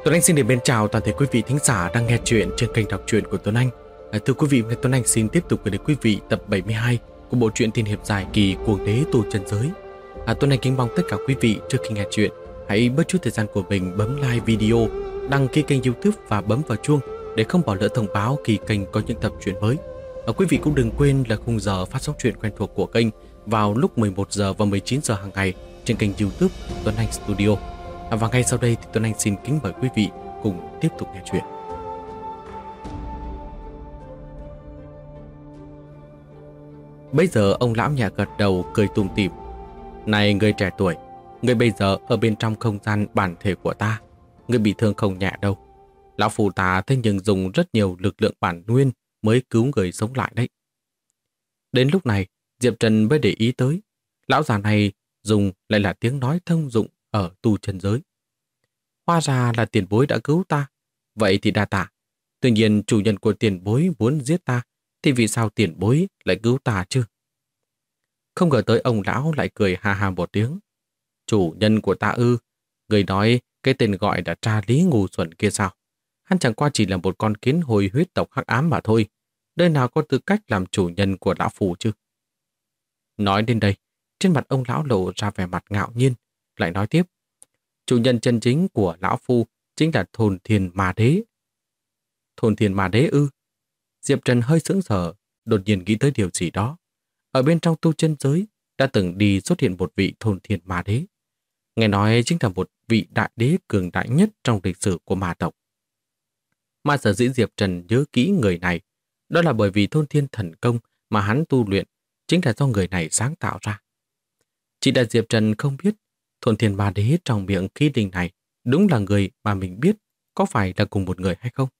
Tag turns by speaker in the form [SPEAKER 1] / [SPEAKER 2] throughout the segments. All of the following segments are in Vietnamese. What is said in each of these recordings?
[SPEAKER 1] Tuấn Anh xin được mến chào toàn thể quý vị thính giả đang nghe chuyện trên kênh đọc truyện của Tuấn Anh. Thưa quý vị, Tuấn Anh xin tiếp tục gửi đến quý vị tập 72 của bộ truyện tiên hiệp dài kỳ Cuồng Đế Tu Chân Giới. Tuấn Anh kính mong tất cả quý vị trước khi nghe chuyện hãy bớt chút thời gian của mình bấm like video, đăng ký kênh YouTube và bấm vào chuông để không bỏ lỡ thông báo khi kênh có những tập truyện mới. Quý vị cũng đừng quên là khung giờ phát sóng truyện quen thuộc của kênh vào lúc 11 giờ và 19 giờ hàng ngày trên kênh YouTube Tuấn Anh Studio. Và ngay sau đây thì Tuấn Anh xin kính mời quý vị cùng tiếp tục nghe chuyện. Bây giờ ông lão nhà gật đầu cười tủm tỉm. Này người trẻ tuổi, người bây giờ ở bên trong không gian bản thể của ta, người bị thương không nhẹ đâu. Lão phù ta thế nhưng dùng rất nhiều lực lượng bản nguyên mới cứu người sống lại đấy. Đến lúc này, Diệp Trần mới để ý tới, lão già này dùng lại là tiếng nói thông dụng ở tu chân giới. Hóa ra là tiền bối đã cứu ta, vậy thì đa tạ. Tuy nhiên chủ nhân của tiền bối muốn giết ta, thì vì sao tiền bối lại cứu ta chứ? Không ngờ tới ông lão lại cười ha ha một tiếng. Chủ nhân của ta ư? Người nói cái tên gọi là tra lý ngu xuẩn kia sao? Hắn chẳng qua chỉ là một con kiến hồi huyết tộc hắc ám mà thôi. Nơi nào có tư cách làm chủ nhân của lão phù chứ? Nói đến đây, trên mặt ông lão lộ ra vẻ mặt ngạo nhiên, lại nói tiếp. Chủ nhân chân chính của lão phu chính là Thôn Thiên Ma Đế. Thôn Thiên Ma Đế ư? Diệp Trần hơi sững sờ, đột nhiên nghĩ tới điều gì đó. Ở bên trong tu chân giới đã từng đi xuất hiện một vị Thôn Thiên Ma Đế. Nghe nói chính là một vị đại đế cường đại nhất trong lịch sử của ma tộc. Mà sở dĩ Diệp Trần nhớ kỹ người này, đó là bởi vì Thôn Thiên thần công mà hắn tu luyện chính là do người này sáng tạo ra. Chỉ là Diệp Trần không biết Thôn Thiên Ma Đế trong miệng khí linh này đúng là người mà mình biết, có phải là cùng một người hay không?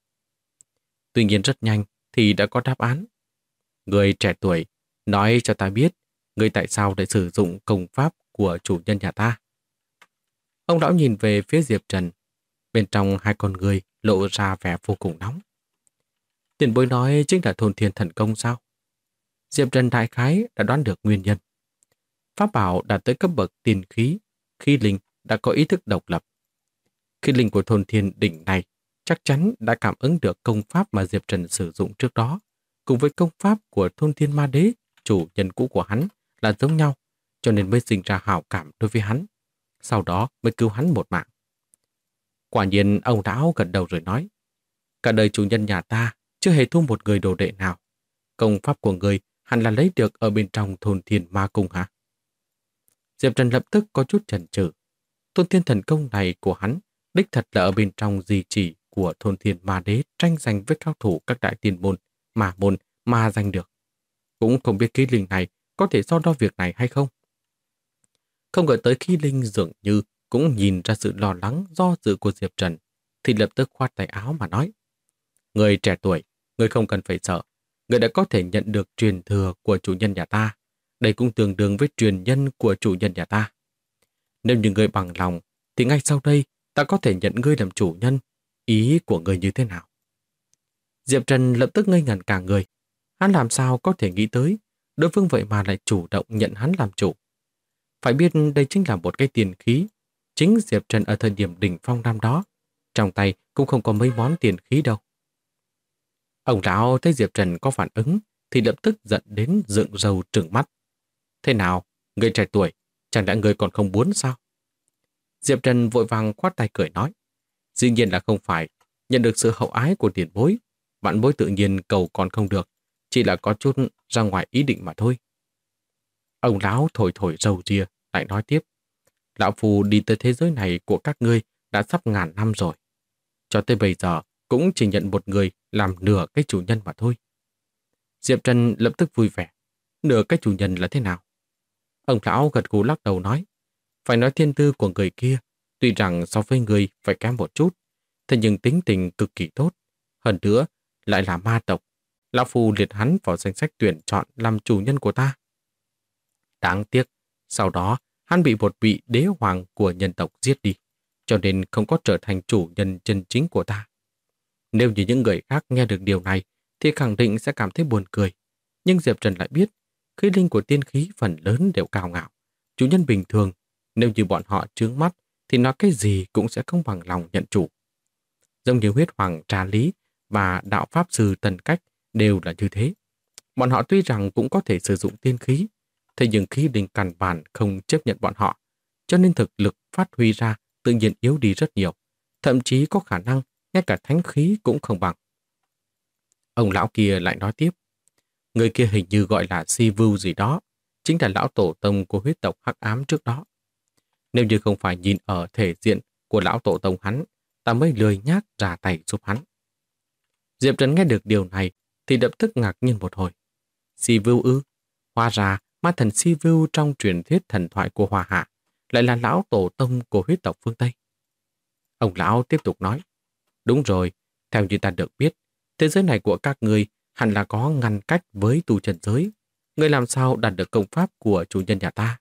[SPEAKER 1] Tuy nhiên rất nhanh thì đã có đáp án. Người trẻ tuổi, nói cho ta biết, người tại sao lại sử dụng công pháp của chủ nhân nhà ta? Ông lão nhìn về phía Diệp Trần, bên trong hai con người lộ ra vẻ vô cùng nóng. Tiền bối nói chính là Thôn Thiên thần công sao? Diệp Trần đại khái đã đoán được nguyên nhân. Pháp bảo đạt tới cấp bậc tiền khí, khí linh đã có ý thức độc lập. Khí linh của Thôn Thiên đỉnh này chắc chắn đã cảm ứng được công pháp mà Diệp Trần sử dụng trước đó, cùng với công pháp của Thôn Thiên Ma Đế, chủ nhân cũ của hắn, là giống nhau, cho nên mới sinh ra hảo cảm đối với hắn. Sau đó mới cứu hắn một mạng. Quả nhiên ông lão gật đầu rồi nói, cả đời chủ nhân nhà ta chưa hề thu một người đồ đệ nào. Công pháp của người hẳn là lấy được ở bên trong Thôn Thiên Ma Cung hả? Diệp Trần lập tức có chút chần chừ. Thôn Thiên thần công này của hắn đích thật là ở bên trong di chỉ của Thôn Thiên Ma Đế tranh giành với cao thủ các đại tiên môn mà giành được. Cũng không biết khí linh này có thể so đo việc này hay không. Không ngờ tới khí linh dường như cũng nhìn ra sự lo lắng do dự của Diệp Trần, thì lập tức khoát tay áo mà nói. Người trẻ tuổi, người không cần phải sợ. Người đã có thể nhận được truyền thừa của chủ nhân nhà ta. Đây cũng tương đương với truyền nhân của chủ nhân nhà ta. Nếu như người bằng lòng, thì ngay sau đây ta có thể nhận ngươi làm chủ nhân. Ý của ngươi như thế nào? Diệp Trần lập tức ngây ngẩn cả người. Hắn làm sao có thể nghĩ tới đối phương vậy mà lại chủ động nhận hắn làm chủ. Phải biết đây chính là một cái tiền khí. Chính Diệp Trần ở thời điểm đỉnh phong năm đó, trong tay cũng không có mấy món tiền khí đâu. Ông lão thấy Diệp Trần có phản ứng thì lập tức giận đến dựng râu trừng mắt. Thế nào, người trẻ tuổi, chẳng lẽ người còn không muốn sao? Diệp Trần vội vàng khoát tay cười nói. Dĩ nhiên là không phải, nhận được sự hậu ái của tiền bối. Vạn bối tự nhiên cầu còn không được, chỉ là có chút ra ngoài ý định mà thôi. Ông lão thổi thổi râu ria, lại nói tiếp. Lão phù đi tới thế giới này của các ngươi đã sắp ngàn năm rồi. Cho tới bây giờ cũng chỉ nhận một người làm nửa cái chủ nhân mà thôi. Diệp Trần lập tức vui vẻ. Nửa cái chủ nhân là thế nào? Ông lão gật gù lắc đầu nói. Phải nói thiên tư của người kia, tuy rằng so với người phải kém một chút, thế nhưng tính tình cực kỳ tốt. Hơn nữa, lại là ma tộc. Lão phù liệt hắn vào danh sách tuyển chọn làm chủ nhân của ta. Đáng tiếc, sau đó hắn bị một vị đế hoàng của nhân tộc giết đi, cho nên không có trở thành chủ nhân chân chính của ta. Nếu như những người khác nghe được điều này, thì khẳng định sẽ cảm thấy buồn cười. Nhưng Diệp Trần lại biết, khí linh của tiên khí phần lớn đều cao ngạo. Chủ nhân bình thường, nếu như bọn họ chướng mắt, thì nói cái gì cũng sẽ không bằng lòng nhận chủ. giống như huyết hoàng Trà Lý và đạo pháp sư Tần Cách đều là như thế. Bọn họ tuy rằng cũng có thể sử dụng tiên khí, thế nhưng khí linh căn bản không chấp nhận bọn họ, cho nên thực lực phát huy ra tự nhiên yếu đi rất nhiều, thậm chí có khả năng ngay cả thánh khí cũng không bằng. Ông lão kia lại nói tiếp, người kia hình như gọi là Si Vưu gì đó, chính là lão tổ tông của huyết tộc Hắc Ám trước đó. Nếu như không phải nhìn ở thể diện của lão tổ tông hắn, ta mới lười nhác ra tay giúp hắn. Diệp Trần nghe được điều này thì lập tức ngạc nhiên một hồi. Si Vưu ư? Hóa ra ma thần Si Vưu trong truyền thuyết thần thoại của Hoa Hạ lại là lão tổ tông của huyết tộc phương Tây. Ông lão tiếp tục nói, đúng rồi, theo như ta được biết, thế giới này của các ngươi hẳn là có ngăn cách với tu chân giới. Ngươi làm sao đạt được công pháp của chủ nhân nhà ta?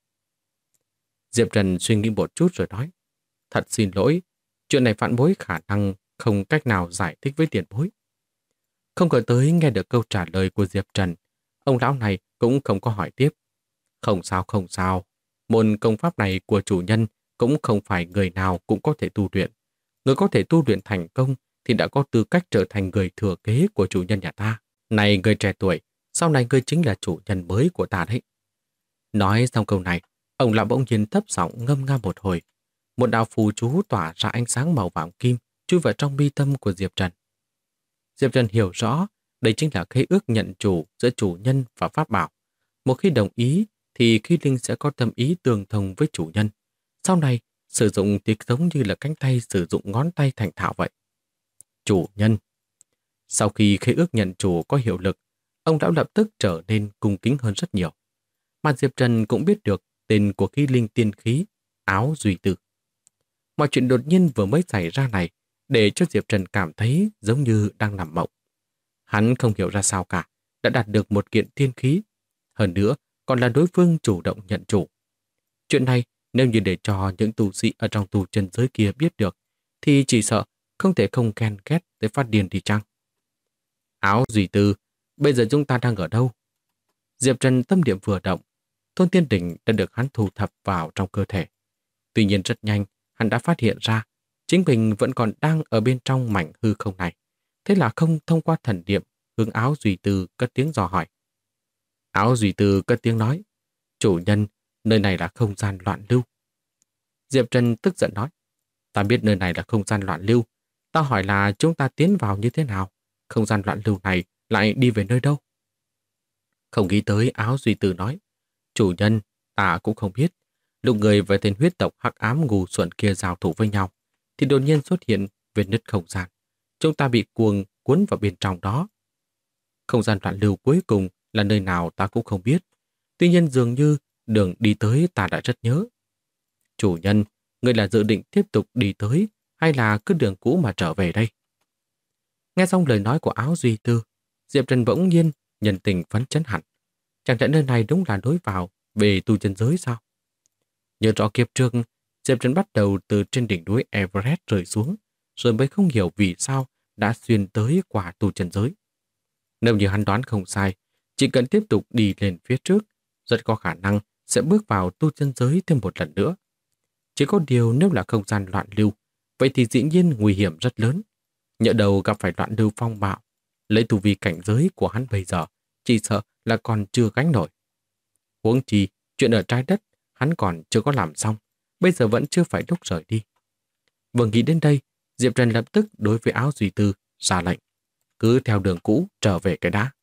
[SPEAKER 1] Diệp Trần suy nghĩ một chút rồi nói, thật xin lỗi, chuyện này phản bối khả năng không cách nào giải thích với tiền bối. Không ngờ tới nghe được câu trả lời của Diệp Trần, ông lão này cũng không có hỏi tiếp. Không sao không sao, môn công pháp này của chủ nhân cũng không phải người nào cũng có thể tu luyện. Người có thể tu luyện thành công thì đã có tư cách trở thành người thừa kế của chủ nhân nhà ta. Này người trẻ tuổi, sau này ngươi chính là chủ nhân mới của ta đấy. Nói xong câu này, ông lão bỗng nhiên thấp giọng ngâm nga một hồi. Một đạo phù chú tỏa ra ánh sáng màu vàng kim chui vào trong mi tâm của Diệp Trần. Diệp Trần hiểu rõ đây chính là khế ước nhận chủ giữa chủ nhân và pháp bảo. Một khi đồng ý thì khí linh sẽ có tâm ý tương thông với chủ nhân. Sau này, sử dụng thì giống như là cánh tay sử dụng ngón tay thành thạo vậy. Chủ nhân. Sau khi khế ước nhận chủ có hiệu lực, ông đã lập tức trở nên cung kính hơn rất nhiều. Mà Diệp Trần cũng biết được tên của khí linh tiên khí, Áo Duy Tư. Mọi chuyện đột nhiên vừa mới xảy ra này để cho Diệp Trần cảm thấy giống như đang nằm mộng. Hắn không hiểu ra sao cả, đã đạt được một kiện tiên khí. Hơn nữa, còn là đối phương chủ động nhận chủ. Chuyện này, nếu như để cho những tu sĩ ở trong tu chân giới kia biết được, thì chỉ sợ không thể không ghen ghét tới phát điên đi chăng. Áo Duy Tư, bây giờ chúng ta đang ở đâu? Diệp Trần tâm niệm vừa động, thôn tiên đỉnh đã được hắn thu thập vào trong cơ thể. Tuy nhiên rất nhanh, hắn đã phát hiện ra chính mình vẫn còn đang ở bên trong mảnh hư không này. Thế là không thông qua thần niệm, hướng Áo Duy Tư cất tiếng dò hỏi. Áo Duy Tư cất tiếng nói, chủ nhân, nơi này là không gian loạn lưu. Diệp Trần tức giận nói, ta biết nơi này là không gian loạn lưu. Ta hỏi là chúng ta tiến vào như thế nào? Không gian loạn lưu này lại đi về nơi đâu? Không nghĩ tới Áo Duy Tư nói, chủ nhân, ta cũng không biết. Lúc người và tên huyết tộc Hắc Ám ngu xuẩn kia giao thủ với nhau, thì đột nhiên xuất hiện vết nứt không gian. Chúng ta bị cuốn vào bên trong đó. Không gian loạn lưu cuối cùng là nơi nào ta cũng không biết. Tuy nhiên dường như đường đi tới ta đã rất nhớ. Chủ nhân, người là dự định tiếp tục đi tới hay là cứ đường cũ mà trở về đây? Nghe xong lời nói của Áo Duy Tư, Diệp Trần bỗng nhiên nhân tình phấn chấn hẳn. Chẳng lẽ nơi này đúng là đối vào về tu chân giới sao? Nhớ rõ kiếp trước, Diệp Trần bắt đầu từ trên đỉnh núi Everest rơi xuống, rồi mới không hiểu vì sao đã xuyên tới quả tu chân giới. Nếu như hắn đoán không sai, chỉ cần tiếp tục đi lên phía trước, rất có khả năng sẽ bước vào tu chân giới thêm một lần nữa. Chỉ có điều nếu là không gian loạn lưu, vậy thì dĩ nhiên nguy hiểm rất lớn. Nhỡ đầu gặp phải loạn lưu phong bạo, lấy tu vi cảnh giới của hắn bây giờ, chỉ sợ là còn chưa gánh nổi. Huống chi, chuyện ở trái đất hắn còn chưa có làm xong, bây giờ vẫn chưa phải lúc rời đi. Vừa nghĩ đến đây, Diệp Trần lập tức đối với Áo Duy Tư ra lệnh, cứ theo đường cũ trở về cái đã.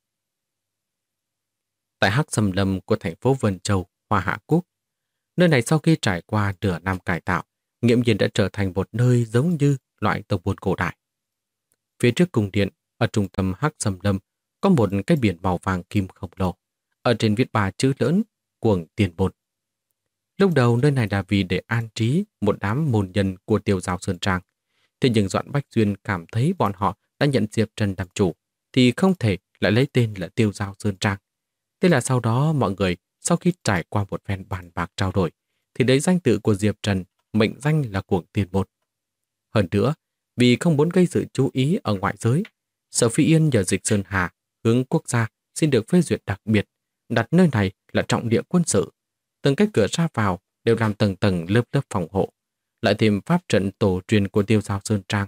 [SPEAKER 1] Tại Hắc Xâm Lâm của thành phố Vân Châu, Hoa Hạ Quốc, nơi này sau khi trải qua nửa năm cải tạo, nghiễm nhiên đã trở thành một nơi giống như loại tông môn cổ đại. Phía trước cung điện, ở trung tâm Hắc Xâm Lâm, có một cái biển màu vàng kim khổng lồ. Ở trên viết 3 chữ lớn, Cuồng Tiền Môn. Lúc đầu nơi này là vì để an trí một đám môn nhân của Tiêu Giao Sơn Trang. Thế nhưng Doãn Bách Duyên cảm thấy bọn họ đã nhận Diệp Trần làm chủ, thì không thể lại lấy tên là Tiêu Giao Sơn Trang. Thế là sau đó mọi người sau khi trải qua một phen bàn bạc trao đổi, thì lấy danh tự của Diệp Trần mệnh danh là Cuồng Tiền Môn. Hơn nữa, vì không muốn gây sự chú ý ở ngoại giới, Sở Phi Yên nhờ Dịch Sơn Hà hướng quốc gia xin được phê duyệt đặc biệt, đặt nơi này là trọng địa quân sự. Từng cái cửa ra vào đều làm tầng tầng lớp lớp phòng hộ, lại thêm pháp trận tổ truyền của Tiêu Giao Sơn Trang.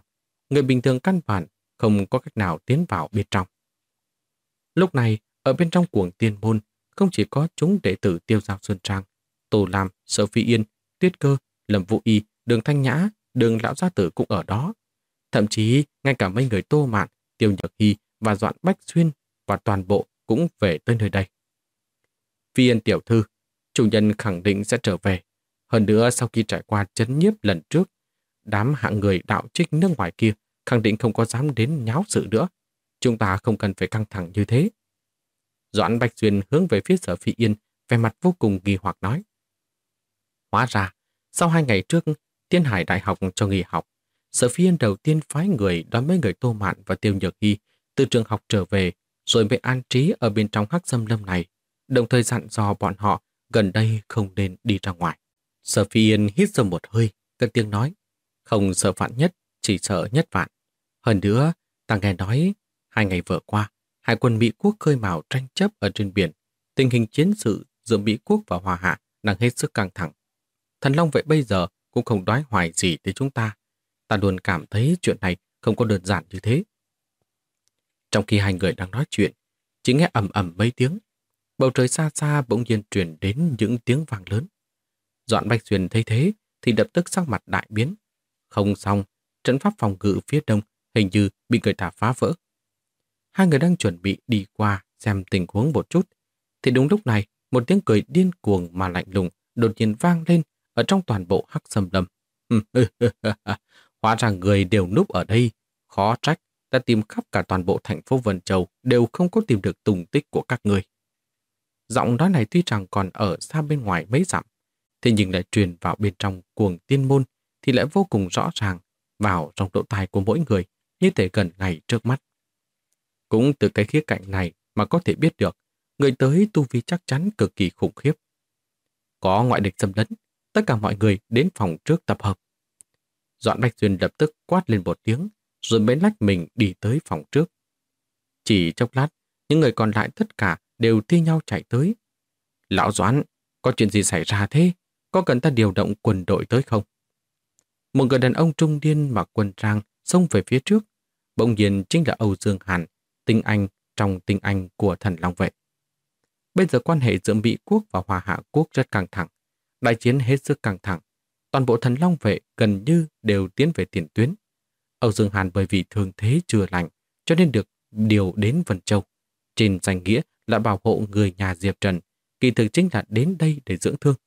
[SPEAKER 1] người bình thường căn bản không có cách nào tiến vào bên trong. Lúc này, ở bên trong cuồng tiên môn, không chỉ có chúng đệ tử Tiêu Giao Xuân Trang, Tô Lam, Sở Phi Yên, Tuyết Cơ, Lâm Vũ Y, Đường Thanh Nhã, Đường Lão Gia Tử cũng ở đó. Thậm chí, ngay cả mấy người Tô Mạn, Tiêu Nhược Hy và Doãn Bách Xuyên và toàn bộ cũng về tới nơi đây. Phi Yên tiểu thư, chủ nhân khẳng định sẽ trở về. Hơn nữa, sau khi trải qua trấn nhiếp lần trước, đám hạng người đạo trích nước ngoài kia khẳng định không có dám đến nháo sự nữa. Chúng ta không cần phải căng thẳng như thế. Doãn Bách Xuyên hướng về phía Sở Phi Yên, vẻ mặt vô cùng nghi hoặc nói. Hóa ra, sau 2 ngày trước, Tiên Hải Đại học cho nghỉ học, Sở Phi Yên đầu tiên phái người đón mấy người Tô Mạn và Tiêu Nhược Hy từ trường học trở về, rồi mới an trí ở bên trong Hắc Xâm Lâm này, đồng thời dặn dò bọn họ gần đây không nên đi ra ngoài. Sở Phi Yên hít sâu một hơi, cất tiếng nói, không sợ vạn nhất, chỉ sợ nhất vạn. Hơn nữa, ta nghe nói, 2 ngày vừa qua, hải quân Mỹ Quốc khơi mào tranh chấp ở trên biển, tình hình chiến sự giữa Mỹ Quốc và Hoa Hạ đang hết sức căng thẳng. Thần Long Vệ bây giờ cũng không đoái hoài gì tới chúng ta. Ta luôn cảm thấy chuyện này không có đơn giản như thế. Trong khi hai người đang nói chuyện, chỉ nghe ầm ầm mấy tiếng. Bầu trời xa xa bỗng nhiên truyền đến những tiếng vang lớn. Doãn Bách Xuyên thấy thế thì lập tức sắc mặt đại biến. Không xong, trận pháp phòng ngự phía đông hình như bị người ta phá vỡ. Hai người đang chuẩn bị đi qua xem tình huống một chút, thì đúng lúc này một tiếng cười điên cuồng mà lạnh lùng đột nhiên vang lên ở trong toàn bộ Hắc Xâm Lâm. Hóa ra người đều núp ở đây, khó trách ta tìm khắp cả toàn bộ thành phố Vân Châu đều không có tìm được tung tích của các người. Giọng nói này tuy rằng còn ở xa bên ngoài mấy dặm, thế nhưng lại truyền vào bên trong cuồng tiên môn thì lại vô cùng rõ ràng vào trong lỗ tai của mỗi người, như thể gần ngay trước mắt. Cũng từ cái khía cạnh này mà có thể biết được người tới tu vi chắc chắn cực kỳ khủng khiếp. Có ngoại địch xâm lấn, tất cả mọi người đến phòng trước tập hợp. Doãn Bách Xuyên lập tức quát lên một tiếng, rồi mới lách mình đi tới phòng trước. Chỉ chốc lát, những người còn lại tất cả đều thi nhau chạy tới. Lão Doãn, có chuyện gì xảy ra thế? Có cần ta điều động quân đội tới không? Một người đàn ông trung niên mặc quân trang xông về phía trước. Bỗng nhiên chính là Âu Dương Hàn, tinh anh trong tinh anh của Thần Long Vệ. Bây giờ quan hệ giữa Mỹ Quốc và Hoa Hạ Quốc rất căng thẳng. Đại chiến hết sức căng thẳng. Toàn bộ Thần Long Vệ gần như đều tiến về tiền tuyến. Âu Dương Hàn bởi vì thương thế chưa lành cho nên được điều đến Vân Châu. Trên danh nghĩa là bảo hộ người nhà Diệp Trần, kỳ thực chính là đến đây để dưỡng thương.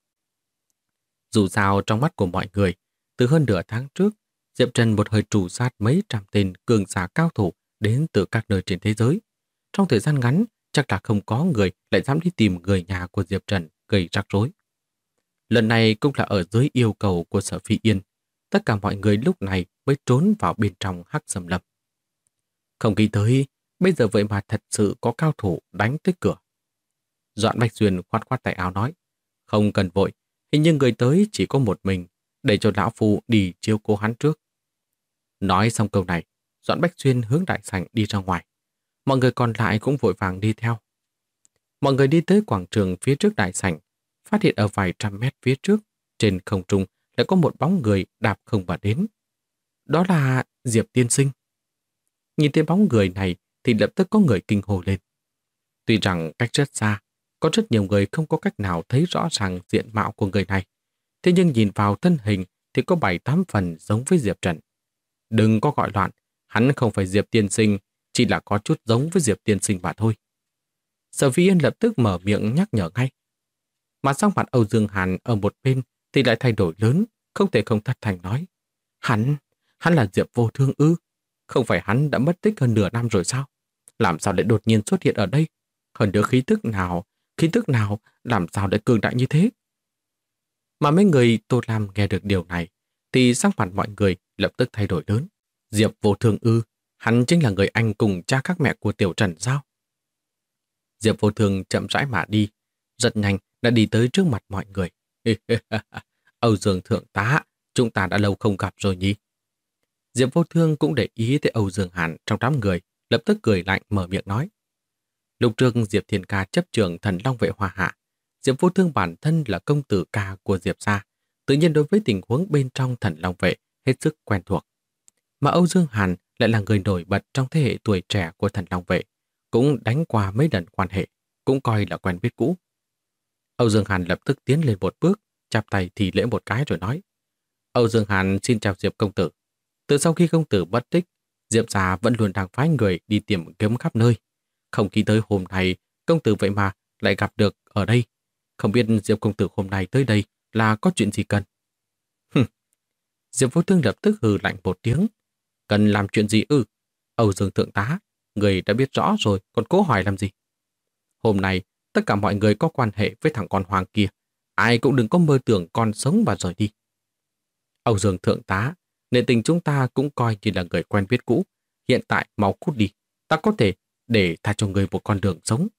[SPEAKER 1] Dù sao trong mắt của mọi người, từ hơn nửa tháng trước, Diệp Trần một hơi trù sát mấy trăm tên cường giả cao thủ đến từ các nơi trên thế giới. Trong thời gian ngắn, chắc là không có người lại dám đi tìm người nhà của Diệp Trần gây rắc rối. Lần này cũng là ở dưới yêu cầu của Sở Phi Yên. Tất cả mọi người lúc này mới trốn vào bên trong Hắc Xâm Lâm. Không nghĩ tới, bây giờ vậy mà thật sự có cao thủ đánh tới cửa. Doãn Bách Xuyên khoát khoát tay áo nói, không cần vội, hình như người tới chỉ có một mình, để cho lão phu đi chiếu cố hắn trước. Nói xong câu này, Doãn Bách Xuyên hướng đại sảnh đi ra ngoài. Mọi người còn lại cũng vội vàng đi theo. Mọi người đi tới quảng trường phía trước đại sảnh, phát hiện ở vài trăm mét phía trước, trên không trung lại có một bóng người đạp không mà đến. Đó là Diệp Tiên Sinh. Nhìn thấy bóng người này thì lập tức có người kinh hô lên. Tuy rằng cách rất xa, có rất nhiều người không có cách nào thấy rõ ràng diện mạo của người này. Thế nhưng nhìn vào thân hình thì có 7-8 phần giống với Diệp Trần. Đừng có gọi loạn, hắn không phải Diệp Tiên Sinh, chỉ là có chút giống với Diệp Tiên Sinh mà thôi. Sở Phi Yên lập tức mở miệng nhắc nhở ngay. Mà sau mặt Âu Dương Hàn ở một bên thì lại thay đổi lớn, không thể không thất thành nói. Hắn là Diệp Vô Thương ư? Không phải hắn đã mất tích hơn nửa năm rồi sao? Làm sao lại đột nhiên xuất hiện ở đây? Hơn nữa khí tức nào làm sao lại cường đại như thế? Mà mấy người Tô Lam nghe được điều này thì sắc mặt mọi người lập tức thay đổi lớn. Diệp Vô Thương ư? Hắn chính là người anh cùng cha các mẹ của Tiểu Trần sao? Diệp Vô Thương chậm rãi mà đi, rất nhanh đã đi tới trước mặt mọi người. Âu Dương Thượng tá, chúng ta đã lâu không gặp rồi nhỉ? Diệp Vô Thương cũng để ý tới Âu Dương Hàn trong đám người, lập tức cười lạnh mở miệng nói. Lúc trước Diệp Thiên Ca chấp trưởng Thần Long Vệ Hoa Hạ, Diệp Vô Thương bản thân là công tử ca của Diệp gia, tự nhiên đối với tình huống bên trong Thần Long Vệ hết sức quen thuộc. Mà Âu Dương Hàn lại là người nổi bật trong thế hệ tuổi trẻ của Thần Long Vệ, cũng đánh qua mấy lần quan hệ, cũng coi là quen biết cũ. Âu Dương Hàn lập tức tiến lên một bước, chắp tay thì lễ một cái rồi nói: Âu Dương Hàn xin chào Diệp công tử. Từ sau khi công tử mất tích, Diệp gia vẫn luôn đang phái người đi tìm kiếm khắp nơi. Không nghĩ tới hôm nay, công tử vậy mà lại gặp được ở đây. Không biết Diệp công tử hôm nay tới đây là có chuyện gì cần? Diệp Vô Thương lập tức hừ lạnh một tiếng. Cần làm chuyện gì ư? Âu Dương thượng tá, người đã biết rõ rồi, còn cố hỏi làm gì? Hôm nay, tất cả mọi người có quan hệ với thằng con Hoàng kia. Ai cũng đừng có mơ tưởng con sống và rời đi. Âu Dương thượng tá, nể tình chúng ta cũng coi như là người quen biết cũ. Hiện tại mau cút đi, ta có thể để tha cho người một con đường sống.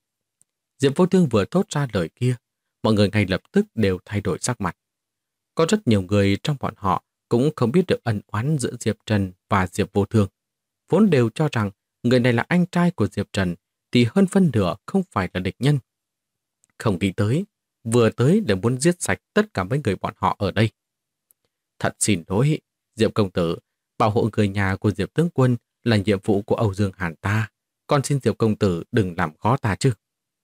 [SPEAKER 1] Diệp Vô Thương vừa thốt ra lời kia, mọi người ngay lập tức đều thay đổi sắc mặt. Có rất nhiều người trong bọn họ cũng không biết được ân oán giữa Diệp Trần và Diệp Vô Thương. Vốn đều cho rằng người này là anh trai của Diệp Trần, thì hơn phân nửa không phải là địch nhân. Không nghĩ tới, vừa tới để muốn giết sạch tất cả mấy người bọn họ ở đây. Thật xin lỗi, Diệp công tử, bảo hộ người nhà của Diệp tướng quân là nhiệm vụ của Âu Dương Hàn ta. Con xin Diệp công tử đừng làm khó ta chứ.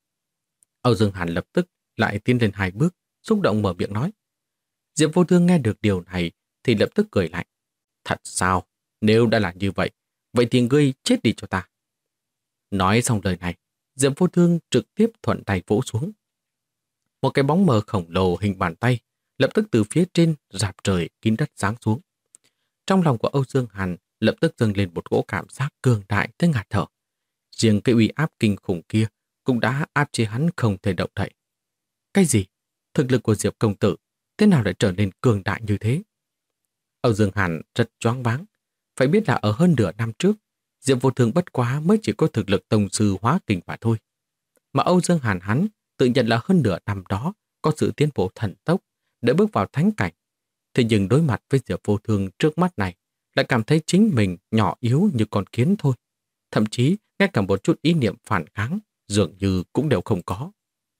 [SPEAKER 1] Âu Dương Hàn lập tức lại tiến lên 2 bước, xúc động mở miệng nói. Diệp Vô Thương nghe được điều này thì lập tức cười lạnh. Thật sao? Nếu đã là như vậy, vậy thì ngươi chết đi cho ta. Nói xong lời này, Diệp Vô Thương trực tiếp thuận tay vỗ xuống. Một cái bóng mờ khổng lồ hình bàn tay lập tức từ phía trên rạp trời kín đất giáng xuống. Trong lòng của Âu Dương Hàn lập tức dâng lên một cỗ cảm giác cường đại tới ngạt thở. Riêng cái uy áp kinh khủng kia cũng đã áp chế hắn không thể động đậy. Cái gì? Thực lực của Diệp công tử thế nào lại trở nên cường đại như thế? Âu Dương Hàn rất choáng váng. Phải biết là ở hơn nửa năm trước, Diệp Vô Thương bất quá mới chỉ có thực lực tông sư hóa kình mà thôi. Mà Âu Dương Hàn hắn tự nhận là hơn nửa năm đó có sự tiến bộ thần tốc để bước vào thánh cảnh. Thế nhưng đối mặt với Diệp Vô Thương trước mắt này lại cảm thấy chính mình nhỏ yếu như con kiến thôi. Thậm chí ngay cả một chút ý niệm phản kháng dường như cũng đều không có.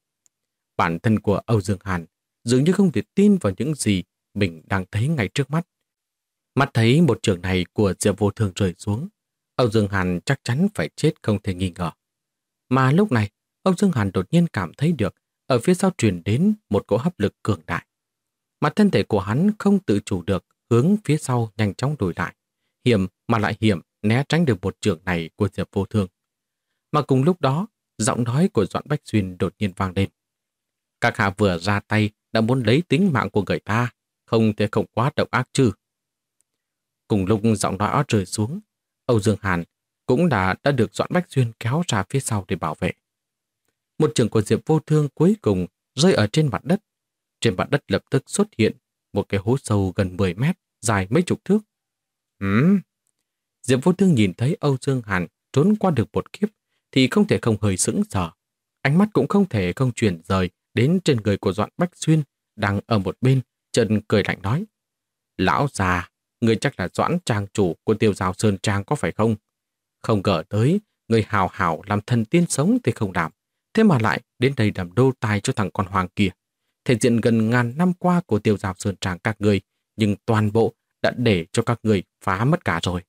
[SPEAKER 1] Bản thân của Âu Dương Hàn dường như không thể tin vào những gì mình đang thấy ngay trước mắt. Mắt thấy một trường này của Diệp Vô Thương rơi xuống, Âu Dương Hàn chắc chắn phải chết không thể nghi ngờ. Mà lúc này, Âu Dương Hàn đột nhiên cảm thấy được ở phía sau truyền đến một cỗ hấp lực cường đại. Mà thân thể của hắn không tự chủ được hướng phía sau nhanh chóng lùi lại. Hiểm mà lại hiểm né tránh được một trường này của Diệp Vô Thương. Mà cùng lúc đó, giọng nói của Doãn Bách Xuyên đột nhiên vang lên. Các hạ vừa ra tay đã muốn lấy tính mạng của người ta, không thể không quá độc ác chứ. Cùng lúc giọng nói rơi xuống, Âu Dương Hàn cũng đã được Doãn Bách Xuyên kéo ra phía sau để bảo vệ. Một trường của Diệp Vô Thương cuối cùng rơi ở trên mặt đất. Trên mặt đất lập tức xuất hiện một cái hố sâu gần 10 mét, dài mấy chục thước. Diệp Vô Thương nhìn thấy Âu Dương Hàn trốn qua được một kiếp thì không thể không hơi sững sờ. Ánh mắt cũng không thể không chuyển rời đến trên người của Doãn Bách Xuyên đang ở một bên, chân cười lạnh nói. Lão già, người chắc là Doãn trang chủ của Tiêu Giao Sơn Trang có phải không? Không ngờ tới, người hào hảo làm thần tiên sống thì không làm. Thế mà lại đến đây làm đô tài cho thằng con Hoàng kia. Thể diện gần ngàn năm qua của Tiêu Giao Sơn Trang các người, nhưng toàn bộ đã để cho các người phá mất cả rồi.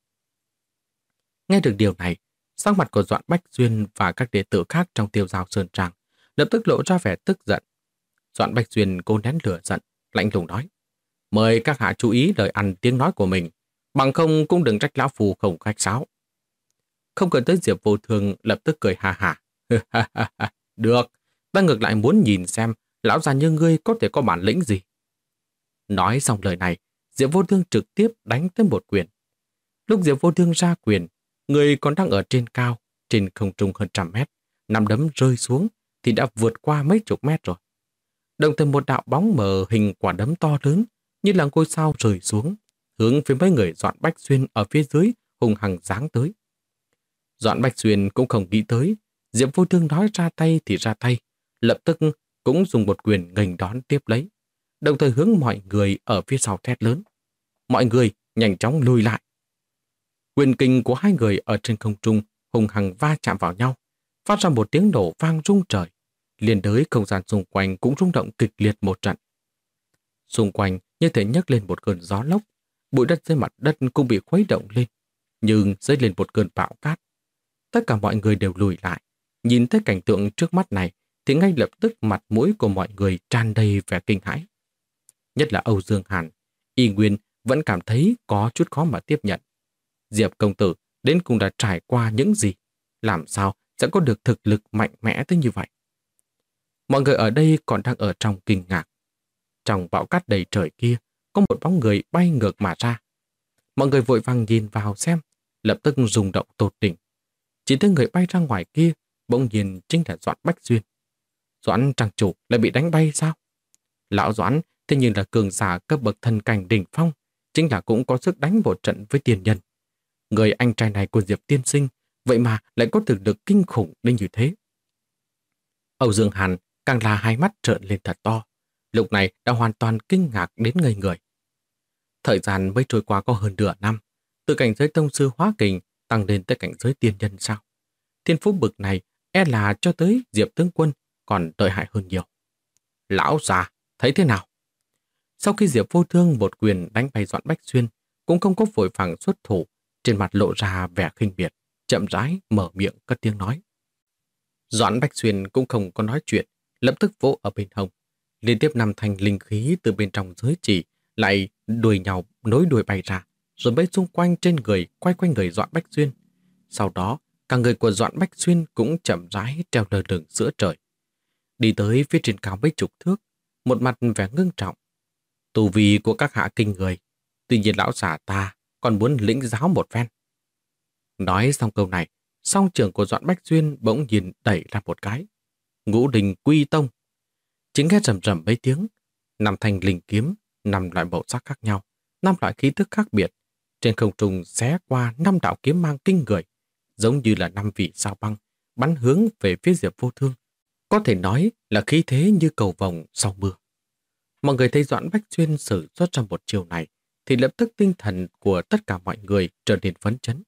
[SPEAKER 1] Nghe được điều này, sắc mặt của Doãn Bách Xuyên và các đệ tử khác trong Tiêu Giao Sơn Trang lập tức lộ ra vẻ tức giận. Doãn Bách Xuyên cố nén lửa giận, lạnh lùng nói. Mời các hạ chú ý lời ăn tiếng nói của mình, bằng không cũng đừng trách lão phù không khách sáo. Không cần tới Diệp Vô Thương lập tức cười ha hả. Được, ta ngược lại muốn nhìn xem lão già như ngươi có thể có bản lĩnh gì. Nói xong lời này, Diệp Vô Thương trực tiếp đánh tới một quyền. Lúc Diệp Vô Thương ra quyền, người còn đang ở trên cao, trên không trung hơn 100 mét, nắm đấm rơi xuống thì đã vượt qua mấy chục mét rồi. Đồng thời một đạo bóng mờ hình quả đấm to lớn như là ngôi sao rơi xuống, hướng phía mấy người Doãn Bách Xuyên ở phía dưới hùng hằng giáng tới. Doãn Bách Xuyên cũng không nghĩ tới, Diệp Vô Thương nói ra tay thì ra tay, lập tức cũng dùng một quyền nghênh đón tiếp lấy, đồng thời hướng mọi người ở phía sau thét lớn. Mọi người nhanh chóng lùi lại. Quyền kình của hai người ở trên không trung hùng hằng va chạm vào nhau, phát ra một tiếng nổ vang rung trời. Liên đới không gian xung quanh cũng rung động kịch liệt một trận. Xung quanh như thể nhấc lên một cơn gió lốc, bụi đất dưới mặt đất cũng bị khuấy động lên, nhưng dấy lên một cơn bão cát. Tất cả mọi người đều lùi lại, nhìn thấy cảnh tượng trước mắt này thì ngay lập tức mặt mũi của mọi người tràn đầy vẻ kinh hãi. Nhất là Âu Dương Hàn, y nguyên vẫn cảm thấy có chút khó mà tiếp nhận. Diệp công tử đến cùng đã trải qua những gì? Làm sao sẽ có được thực lực mạnh mẽ tới như vậy? Mọi người ở đây còn đang ở trong kinh ngạc. Trong bão cát đầy trời kia, có một bóng người bay ngược mà ra. Mọi người vội vàng nhìn vào xem, lập tức rung động tột đỉnh. Chỉ thấy người bay ra ngoài kia, bỗng nhiên chính là Doãn Bách Xuyên. Doãn trang chủ lại bị đánh bay sao? Lão Doãn thế nhưng là cường giả cấp bậc thần cảnh đỉnh phong, chính là cũng có sức đánh một trận với tiền nhân. Người anh trai này của Diệp tiên sinh, vậy mà lại có thực lực kinh khủng đến như thế. Âu Dương Hàn càng là hai mắt trợn lên thật to, lúc này đã hoàn toàn kinh ngạc đến ngây người. Thời gian mới trôi qua có hơn nửa năm, từ cảnh giới tông sư hóa kình tăng lên tới cảnh giới tiên nhân sao? Thiên phú bực này e là cho tới Diệp tướng quân còn tệ hại hơn nhiều. Lão già, thấy thế nào? Sau khi Diệp Vô Thương một quyền đánh bay Doãn Bách Xuyên, cũng không có vội vàng xuất thủ, trên mặt lộ ra vẻ khinh miệt, chậm rãi mở miệng cất tiếng nói. Doãn Bách Xuyên cũng không có nói chuyện, lập tức vỗ ở bên hông. Liên tiếp 5 thanh linh khí từ bên trong giới chỉ lại đuổi nhau nối đuôi bay ra, rồi bay xung quanh trên người, quay quanh người Doãn Bách Xuyên. Sau đó, cả người của Doãn Bách Xuyên cũng chậm rãi treo lơ lửng giữa trời. Đi tới phía trên cao mấy chục thước, một mặt vẻ ngưng trọng. Tu vi của các hạ kinh người, tuy nhiên lão giả ta còn muốn lĩnh giáo một phen. Nói xong câu này, song trưởng của Doãn Bách Xuyên bỗng nhiên đẩy ra một cái. Ngũ Đình Quy Tông. Chính nghe rầm rầm mấy tiếng, 5 thanh linh kiếm, 5 loại màu sắc khác nhau, 5 loại khí tức khác biệt, trên không trung xé qua 5 đạo kiếm mang kinh người, giống như là 5 vị sao băng, bắn hướng về phía Diệp Vô Thương. Có thể nói là khí thế như cầu vồng sau mưa. Mọi người thấy Doãn Bách Xuyên sử xuất ra một chiều này, thì lập tức tinh thần của tất cả mọi người trở nên phấn chấn.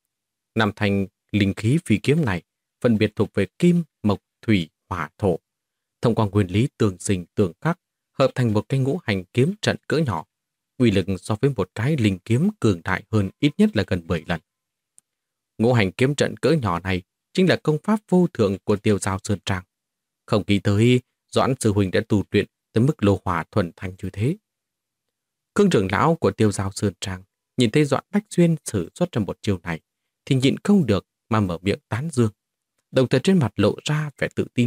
[SPEAKER 1] 5 thanh linh khí phi kiếm này phân biệt thuộc về kim, mộc, thủy, hỏa, thổ. Thông qua nguyên lý tương sinh tương khắc, hợp thành một cái ngũ hành kiếm trận cỡ nhỏ, uy lực so với một cái linh kiếm cường đại hơn ít nhất là gần 10 lần. Ngũ hành kiếm trận cỡ nhỏ này chính là công pháp vô thượng của Tiêu Giao Sơn Trang. Không nghĩ tới Doãn sư huynh đã tu luyện tới mức lô hỏa thuần thanh như thế. Khương trưởng lão của Tiêu Giao Sơn Trang nhìn thấy Doãn Bách Xuyên sử xuất ra một chiêu này thì nhịn không được mà mở miệng tán dương, đồng thời trên mặt lộ ra vẻ tự tin.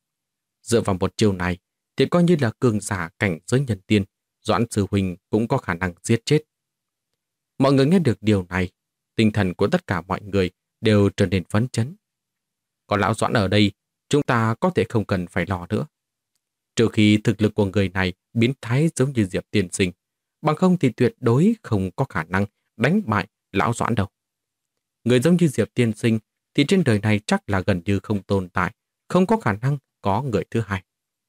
[SPEAKER 1] Dựa vào một chiêu này thì coi như là cường giả cảnh giới nhân tiên, Doãn sư huynh cũng có khả năng giết chết. Mọi người nghe được điều này, tinh thần của tất cả mọi người đều trở nên phấn chấn. Có lão Doãn ở đây, chúng ta có thể không cần phải lo nữa. Trừ khi thực lực của người này biến thái giống như Diệp tiên sinh, bằng không thì tuyệt đối không có khả năng đánh bại lão Doãn đâu. Người giống như Diệp tiên sinh thì trên đời này chắc là gần như không tồn tại, không có khả năng có người thứ hai.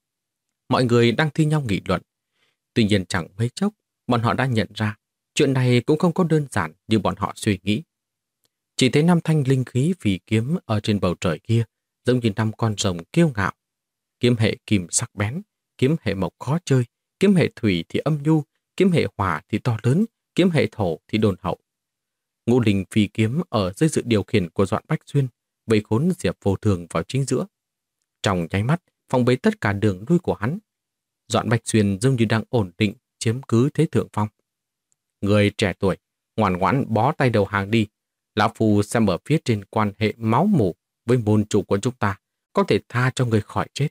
[SPEAKER 1] Mọi người đang thi nhau nghị luận. Tuy nhiên chẳng mấy chốc, bọn họ đã nhận ra chuyện này cũng không có đơn giản như bọn họ suy nghĩ. Chỉ thấy 5 thanh linh khí phỉ kiếm ở trên bầu trời kia, giống như 5 con rồng kiêu ngạo. Kiếm hệ kim sắc bén, kiếm hệ mộc khó chơi, kiếm hệ thủy thì âm nhu, kiếm hệ hỏa thì to lớn, kiếm hệ thổ thì đồn hậu. Ngũ linh phi kiếm ở dưới sự điều khiển của Doãn Bách Xuyên, vây khốn Diệp Vô Thường vào chính giữa. Trong nháy mắt, phòng bế tất cả đường lui của hắn. Doãn Bách Xuyên giống như đang ổn định chiếm cứ thế thượng phong. Người trẻ tuổi, ngoan ngoãn bó tay đầu hàng đi. Lão Phu xem ở phía trên quan hệ máu mủ với môn chủ của chúng ta, có thể tha cho người khỏi chết.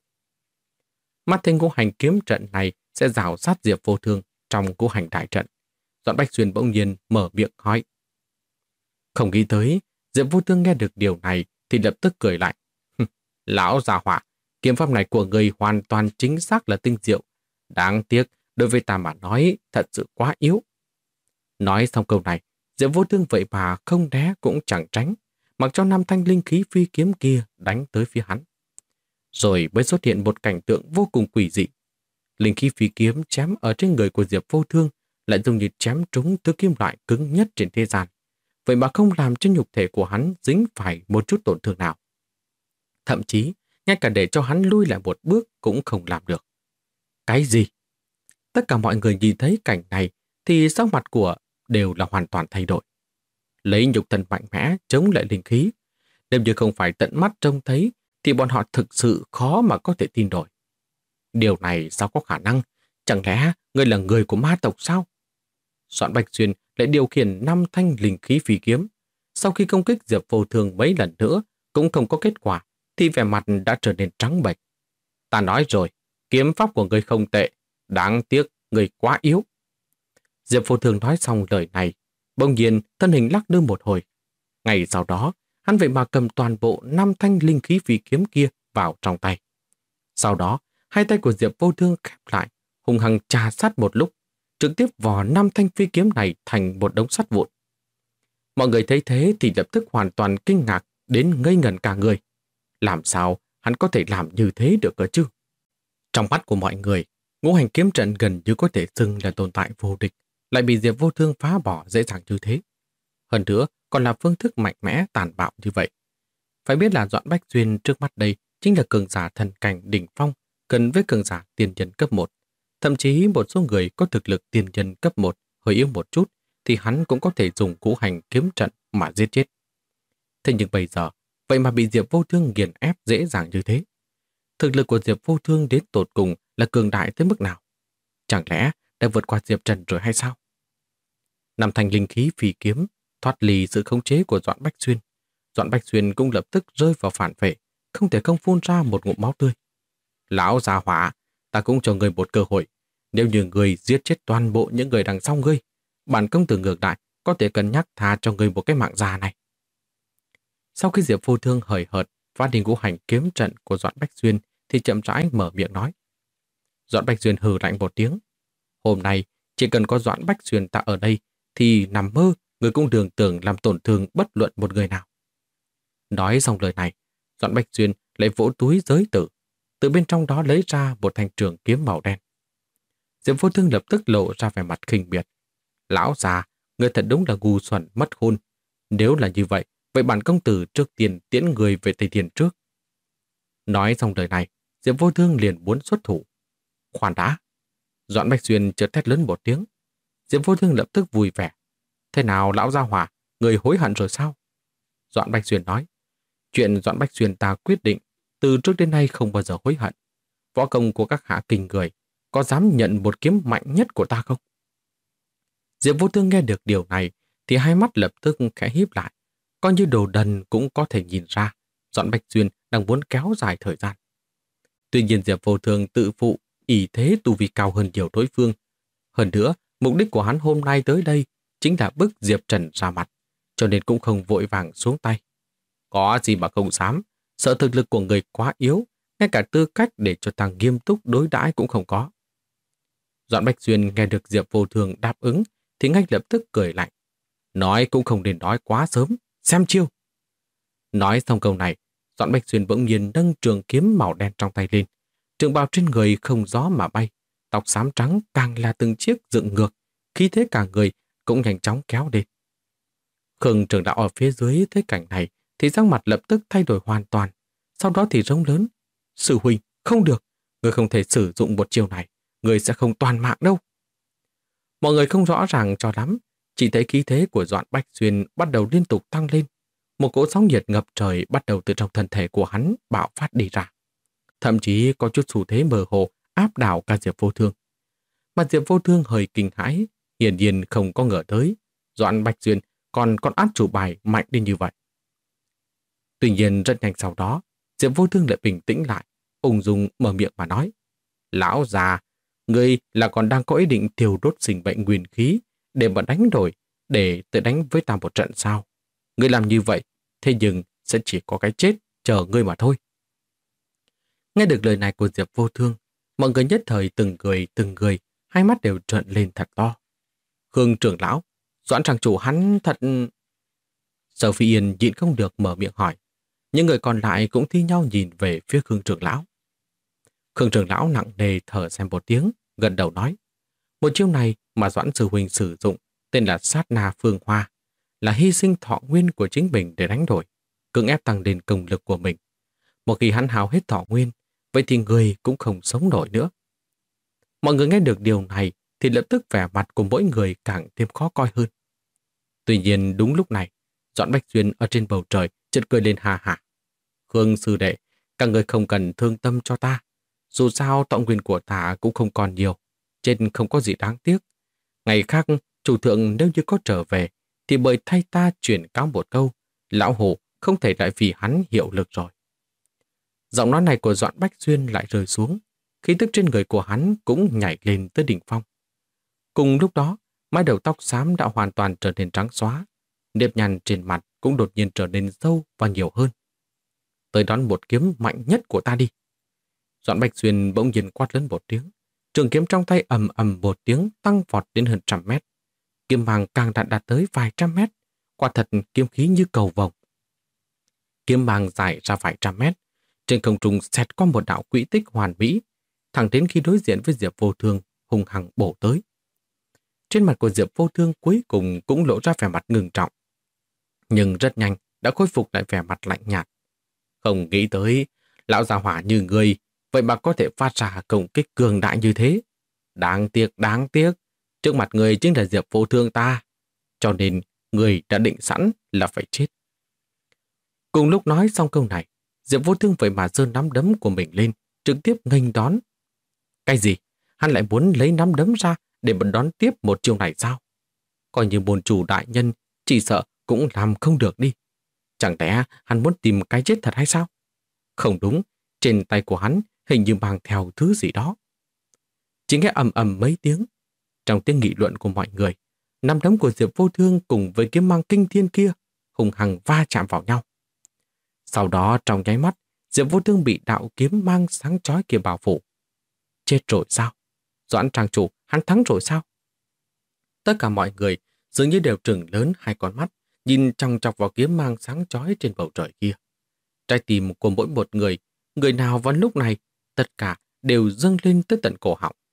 [SPEAKER 1] Mắt thấy ngũ hành kiếm trận này sẽ rào sát Diệp Vô Thương trong ngũ hành đại trận. Doãn Bách Xuyên bỗng nhiên mở miệng hỏi. Không nghĩ tới, Diệp Vô Thương nghe được điều này thì lập tức cười lại. Lão già hỏa, kiếm pháp này của người hoàn toàn chính xác là tinh diệu. Đáng tiếc, đối với ta mà nói thật sự quá yếu. Nói xong câu này, Diệp Vô Thương vậy mà không né cũng chẳng tránh, mặc cho 5 thanh linh khí phi kiếm kia đánh tới phía hắn. Rồi mới xuất hiện một cảnh tượng vô cùng quỷ dị. Linh khí phi kiếm chém ở trên người của Diệp Vô Thương lại giống như chém trúng thứ kim loại cứng nhất trên thế gian. Vậy mà không làm cho nhục thể của hắn dính phải một chút tổn thương nào. Thậm chí, ngay cả để cho hắn lui lại một bước cũng không làm được. Cái gì? Tất cả mọi người nhìn thấy cảnh này thì sắc mặt của đều là hoàn toàn thay đổi. Lấy nhục thân mạnh mẽ chống lại linh khí, nếu như không phải tận mắt trông thấy thì bọn họ thực sự khó mà có thể tin nổi. Điều này sao có khả năng? Chẳng lẽ ngươi là người của ma tộc sao? Doãn Bạch Xuyên lại điều khiển 5 thanh linh khí phi kiếm. Sau khi công kích Diệp Vô Thương mấy lần nữa cũng không có kết quả, thì vẻ mặt đã trở nên trắng bệch. Ta nói rồi, kiếm pháp của ngươi không tệ, đáng tiếc ngươi quá yếu. Diệp Vô Thương nói xong lời này, bỗng nhiên thân hình lắc lư một hồi. Ngày sau đó, hắn vậy mà cầm toàn bộ 5 thanh linh khí phi kiếm kia vào trong tay. Sau đó, hai tay của Diệp Vô Thương khép lại, hung hăng chà sát một lúc, trực tiếp vò 5 thanh phi kiếm này thành một đống sắt vụn. Mọi người thấy thế thì lập tức hoàn toàn kinh ngạc đến ngây ngẩn cả người. Làm sao hắn có thể làm như thế được cơ chứ? Trong mắt của mọi người, ngũ hành kiếm trận gần như có thể xưng là tồn tại vô địch, lại bị Diệp Vô Thương phá bỏ dễ dàng như thế. Hơn nữa, còn là phương thức mạnh mẽ tàn bạo như vậy. Phải biết là Doãn Bách Xuyên trước mắt đây chính là cường giả thần cảnh đỉnh phong, gần với cường giả tiên nhân cấp 1. Thậm chí một số người có thực lực tiên nhân cấp 1 hơi yếu một chút thì hắn cũng có thể dùng ngũ hành kiếm trận mà giết chết. Thế nhưng bây giờ, vậy mà bị Diệp Vô Thương nghiền ép dễ dàng như thế. Thực lực của Diệp Vô Thương đến tột cùng là cường đại tới mức nào? Chẳng lẽ đã vượt qua Diệp Trần rồi hay sao? Năm thanh linh khí phi kiếm thoát ly sự khống chế của Doãn Bách Xuyên. Doãn Bách Xuyên cũng lập tức rơi vào phản vệ, không thể không phun ra một ngụm máu tươi. Lão già hỏa, ta cũng cho ngươi một cơ hội. Nếu như ngươi giết chết toàn bộ những người đằng sau ngươi, bản công tử ngược lại có thể cân nhắc tha cho ngươi một cái mạng già này. Sau khi Diệp Vô Thương hời hợt phá đi ngũ hành kiếm trận của Doãn Bách Xuyên thì chậm rãi mở miệng nói. Doãn Bách Xuyên hừ lạnh một tiếng. Hôm nay chỉ cần có Doãn Bách Xuyên ta ở đây thì nằm mơ người cũng đừng tưởng làm tổn thương bất luận một người nào. Nói xong lời này, Doãn Bách Xuyên lại vỗ túi giới tử, từ bên trong đó lấy ra một thanh trường kiếm màu đen. Diệp Vô Thương lập tức lộ ra vẻ mặt khinh miệt. Lão già, người thật đúng là ngu xuẩn mất khôn. Nếu là như vậy, vậy bản công tử trước tiên tiễn người về Tây Thiên trước. Nói xong lời này, Diệp Vô Thương liền muốn xuất thủ. Khoan đã. Doãn Bách Xuyên chợt thét lớn một tiếng. Diệp Vô Thương lập tức vui vẻ. Thế nào lão gia hỏa, người hối hận rồi sao? Doãn Bách Xuyên nói. Chuyện Doãn Bách Xuyên ta quyết định từ trước đến nay không bao giờ hối hận. Võ công của các hạ kinh người, có dám nhận một kiếm mạnh nhất của ta không? Diệp Vô Thương nghe được điều này thì hai mắt lập tức khẽ híp lại. Coi như đồ đần cũng có thể nhìn ra Doãn Bách Xuyên đang muốn kéo dài thời gian. Tuy nhiên Diệp Vô Thương tự phụ ỷ thế tu vi cao hơn nhiều đối phương. Hơn nữa, mục đích của hắn hôm nay tới đây chính là bức Diệp Trần ra mặt, cho nên cũng không vội vàng xuống tay. Có gì mà không dám, sợ thực lực của người quá yếu, ngay cả tư cách để cho ta nghiêm túc đối đãi cũng không có. Doãn Bách Xuyên nghe được Diệp Vô Thương đáp ứng thì ngay lập tức cười lạnh. Nói cũng không nên nói quá sớm, xem chiêu. Nói xong câu này, Doãn Bách Xuyên bỗng nhiên nâng trường kiếm màu đen trong tay lên. Trường bào trên người không gió mà bay, tóc xám trắng càng là từng chiếc dựng ngược, khí thế cả người cũng nhanh chóng kéo lên. Khương trưởng đạo ở phía dưới thấy cảnh này thì sắc mặt lập tức thay đổi hoàn toàn. Sau đó thì rống lớn. Sư huynh, không được, người không thể sử dụng một chiêu này, người sẽ không toàn mạng đâu. Mọi người không rõ ràng cho lắm, chỉ thấy khí thế của Doãn Bách Xuyên bắt đầu liên tục tăng lên. Một cỗ sóng nhiệt ngập trời bắt đầu từ trong thân thể của hắn bạo phát đi ra. Thậm chí có chút xu thế mơ hồ áp đảo cả Diệp Vô Thương. Mà Diệp Vô Thương hơi kinh hãi, hiển nhiên không có ngờ tới Doãn Bách Xuyên còn con át chủ bài mạnh đến như vậy. Tuy nhiên rất nhanh sau đó, Diệp Vô Thương lại bình tĩnh lại, ung dung mở miệng mà nói. Lão già, ngươi là còn đang có ý định thiêu đốt sinh bệnh nguyên khí để mà đánh đổi, để tự đánh với ta một trận sao? Ngươi làm như vậy, thế nhưng sẽ chỉ có cái chết chờ ngươi mà thôi. Nghe được lời này của Diệp Vô Thương, mọi người nhất thời từng người, hai mắt đều trợn lên thật to. Khương trưởng lão, Doãn tràng chủ hắn thật... Sở Phi Yên nhịn không được mở miệng hỏi. Những người còn lại cũng thi nhau nhìn về phía Khương trưởng lão. Khương trưởng lão nặng nề thở xem một tiếng, gật đầu nói. Một chiêu này mà Doãn sư huynh sử dụng tên là Sát Na Phương Hoa, là hy sinh thọ nguyên của chính mình để đánh đổi, cưỡng ép tăng lên công lực của mình. Một khi hắn hao hết thọ nguyên, vậy thì người cũng không sống nổi nữa. Mọi người nghe được điều này thì lập tức vẻ mặt của mỗi người càng thêm khó coi hơn. Tuy nhiên đúng lúc này, Doãn Bách Xuyên ở trên bầu trời chợt cười lên ha hả. Khương sư đệ, các người không cần thương tâm cho ta. Dù sao thọ nguyên của ta cũng không còn nhiều, trên không có gì đáng tiếc. Ngày khác, chủ thượng nếu như có trở về, thì bởi thay ta truyền cáo một câu, lão hổ không thể lại vì hắn hiệu lực rồi. Giọng nói này của Doãn Bách Xuyên lại rơi xuống, khí tức trên người của hắn cũng nhảy lên tới đỉnh phong. Cùng lúc đó, mái đầu tóc xám đã hoàn toàn trở nên trắng xóa, nếp nhăn trên mặt cũng đột nhiên trở nên sâu và nhiều hơn. Tới đón một kiếm mạnh nhất của ta đi. Doãn Bách Xuyên bỗng nhiên quát lớn một tiếng. Trường kiếm trong tay ầm ầm một tiếng tăng vọt đến hơn 100 mét. Kiếm mang càng đạt tới vài trăm mét. Quả thật kiếm khí như cầu vồng. Kiếm mang dài ra vài trăm mét. Trên không trung xẹt qua một đạo quỹ tích hoàn mỹ, thẳng đến khi đối diện với Diệp Vô Thương hùng hằng bổ tới. Trên mặt của Diệp Vô Thương cuối cùng cũng lộ ra vẻ mặt ngưng trọng. Nhưng rất nhanh đã khôi phục lại vẻ mặt lạnh nhạt. Không nghĩ tới, lão già hỏa như ngươi, vậy mà có thể phát ra công kích cường đại như thế. Đáng tiếc, trước mặt người chính là Diệp Vô Thương ta. Cho nên, người đã định sẵn là phải chết. Cùng lúc nói xong câu này, Diệp Vô Thương vậy mà giơ nắm đấm của mình lên, trực tiếp nghênh đón. Cái gì? Hắn lại muốn lấy nắm đấm ra để mà đón tiếp một chiêu này sao? Coi như môn chủ đại nhân, chỉ sợ cũng làm không được đi. Chẳng lẽ hắn muốn tìm cái chết thật hay sao? Không đúng, trên tay của hắn hình như mang theo thứ gì đó. Chỉ nghe ầm ầm mấy tiếng. Trong tiếng nghị luận của mọi người, nắm đấm của Diệp Vô Thương cùng với kiếm mang kinh thiên kia hùng hằng va chạm vào nhau. Sau đó trong nháy mắt, Diệp Vô Thương bị đạo kiếm mang sáng chói kia bao phủ. Chết rồi sao? Doãn trang chủ, hắn thắng rồi sao? Tất cả mọi người dường như đều trừng lớn hai con mắt, nhìn chòng chọc vào kiếm mang sáng chói trên bầu trời kia. Trái tim của mỗi một người nào vào lúc này, tất cả đều dâng lên tới tận cổ họng.